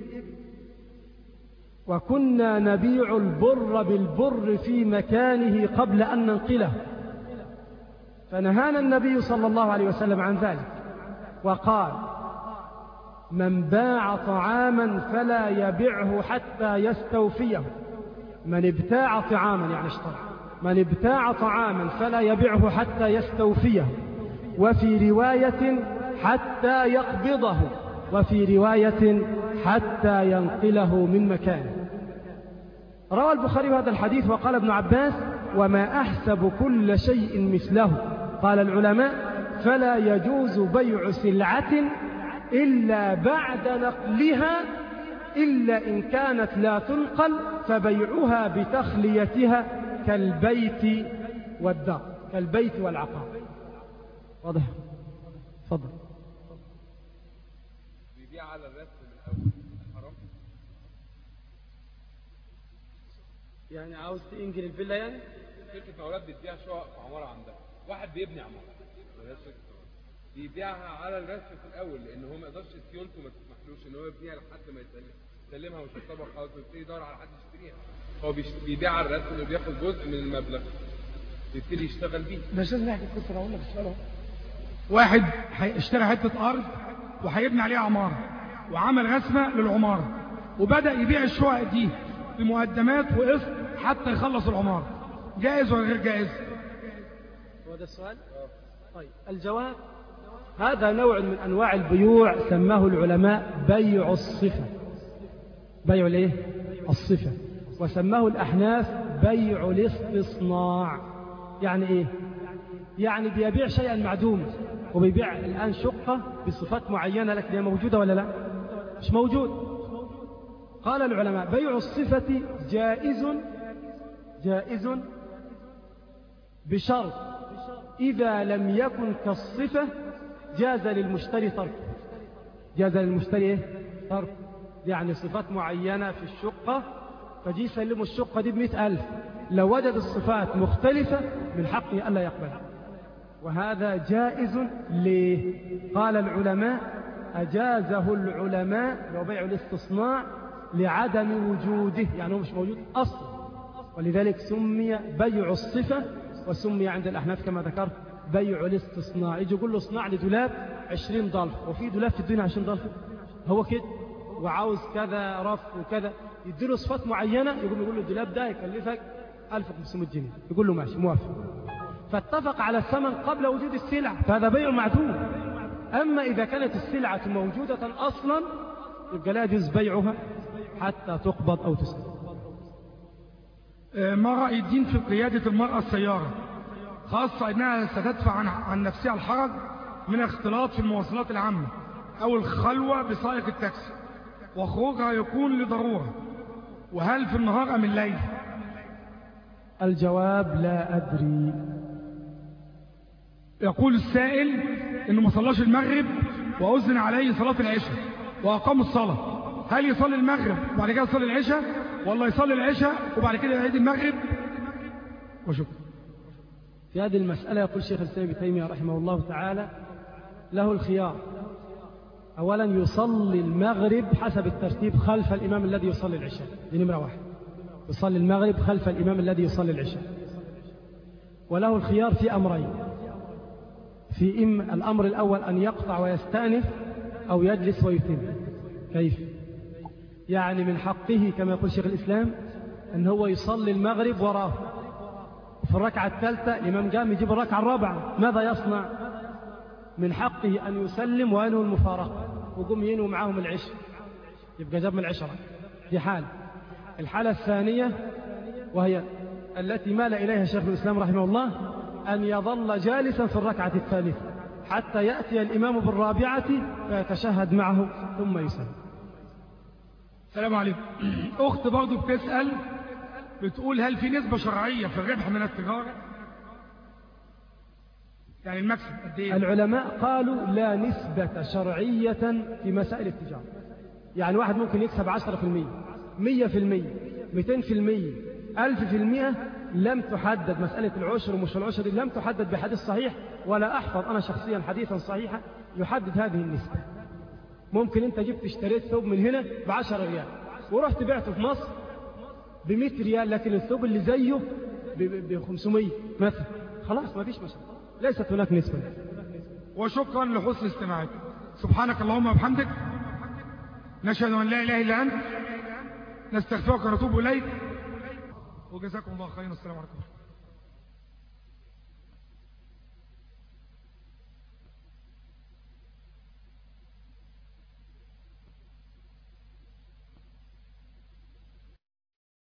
وكنا نبيع البر بالبر في مكانه قبل أن ننقله، فنهانا النبي صلى الله عليه وسلم عن ذلك وقال من باع طعاما فلا يبيعه حتى يستوفيه، من ابتاع طعاما يعني اشترى من ابتاع طعاما فلا يبيعه حتى يستوفيه، وفي رواية حتى يقبضه، وفي رواية حتى ينقله من مكانه. روى البخاري هذا الحديث وقال ابن عباس: وما أحسب كل شيء مثله. قال العلماء: فلا يجوز بيع سلعة إلا بعد نقلها، إلا إن كانت لا تنقل فبيعها بتخليتها كالبيت والدار، كالبيت والعقار. واضح؟ تفضل. بيبيع على الرسم من الأول حرام؟ يعني عاوز تنقل الفيلا يعني؟ شركة مولات بتبيع شقق في عمارة عندها، واحد بيبني عمارة بيبيعها على الرسم في الأول، لأن هو ما يقدرش سيولته ما تسمحلوش إن هو يبنيها لحد ما يسلم يسلمها ويشطبها خلاص ويبتدي يدور على حد يشتريها. هو بيبيع على الرسم وبياخد جزء من المبلغ يبتدي يشتغل بيه. مش لازم نحكي القصة. أقول لك السؤال أهو. واحد اشترى حتة أرض وهيبني عليها عمارة، وعمل رسمة للعمارة، وبدأ يبيع الشقق دي بمقدمات وقسط حتى يخلص العمارة. جائز ولا غير جائز؟ هو ده السؤال؟ طيب الجواب: هذا نوع من أنواع البيوع سماه العلماء بيع الصفة. بيع الايه؟ الصفة. وسماه الأحناف بيع الاستصناع. يعني ايه؟ يعني بيبيع شيئا معدوما، وبيبيع الآن شقة بصفات معينة، لكن هي موجودة ولا لا؟ مش موجود. قال العلماء: بيع الصفة جائز جائز بشرط إذا لم يكن كالصفة جاز للمشتري تركه. جاز للمشتري ايه؟ تركه. يعني صفات معينة في الشقة، فجي يسلموا الشقة دي بمئة ألف، لو وجد الصفات مختلفة من حقه ألا يقبلها، وهذا جائز. ليه؟ قال العلماء: أجازه العلماء لو بيع الاستصناع لعدم وجوده، يعني هو مش موجود أصلا، ولذلك سمي بيع الصفة، وسمي عند الأحناف كما ذكرت بيع الاستصناع. يجي يقول له اصنع لي دولاب عشرين ضلف، وفي دولاب في الدنيا عشرين ضلف؟ هو كده، وعاوز كذا رف وكذا، يديله صفات معينة، يقوم يقول له الدولاب ده يكلفك ألف وخمسمائة جنيه، يقول له ماشي موافق، فاتفق على الثمن قبل وجود السلع، فهذا بيع معدوم. أما إذا كانت السلعة موجودة أصلا يبقى لا يجوز بيعها حتى تقبض أو تسلم. ما رأي الدين في قيادة المرأة السيارة، خاصة أنها ستدفع عن, عن نفسها الحرج من اختلاط في المواصلات العامة أو الخلوة بسائق التاكسي، وخروجها يكون لضرورة، وهل في النهار أم الليل؟ الجواب: لا أدري. يقول السائل إنه ما صلاش المغرب وأذن عليه صلاة العشاء وأقام الصلاة، هل يصلي المغرب وبعد كده يصلي العشاء، ولا يصلي العشاء وبعد كده يعيد المغرب؟ وشكرا. في هذه المسألة يقول شيخ الإسلام ابن تيمية رحمه الله تعالى: له الخيار. أولا يصلي المغرب حسب الترتيب خلف الإمام الذي يصلي العشاء، دي نمرة واحد، يصلي المغرب خلف الإمام الذي يصلي العشاء. وله الخيار في أمرين: في إم الأمر الأول أن يقطع ويستأنف، أو يجلس ويتم. كيف؟ يعني من حقه كما يقول شيخ الإسلام أن هو يصلي المغرب وراه، في الركعة الثالثة الإمام قام يجيب الركعة الرابعة، ماذا يصنع؟ من حقه أن يسلم وينوي المفارقة وقوم ينوي معهم العشاء، يبقى جاب من العشرة. دي حال. الحالة الثانية وهي التي مال إليها شيخ الإسلام رحمه الله، أن يظل جالسا في الركعة الثالثة حتى يأتي الإمام بالرابعة فيتشهد معه ثم يسلم. السلام عليكم. أخت برضو بتسأل، بتقول: هل في نسبة شرعية في الربح من التجارة؟ يعني المكسب قد ايه؟ العلماء قالوا لا نسبة شرعية في مسائل التجارة. يعني واحد ممكن يكسب عشرة في المية، مية في المية، مئتين في المية، ألف في المية، لم تحدد. مسألة العشر ومش العشر لم تحدد بحديث صحيح، ولا أحفظ أنا شخصيا حديثا صحيحا يحدد هذه النسبة. ممكن أنت جبت اشتريت ثوب من هنا بعشرة ريال ورحت بعته في مصر بمئة ريال، لكن الثوب اللي زيه بخمسمية مثلا، خلاص ما فيش مشكلة، ليست هناك نسبة. وشكرا لحسن استماعكم. سبحانك اللهم وبحمدك، نشهد أن لا إله إلا أنت، نستغفرك ونتوب إليك، وجزاكم الله خيرا. والسلام عليكم.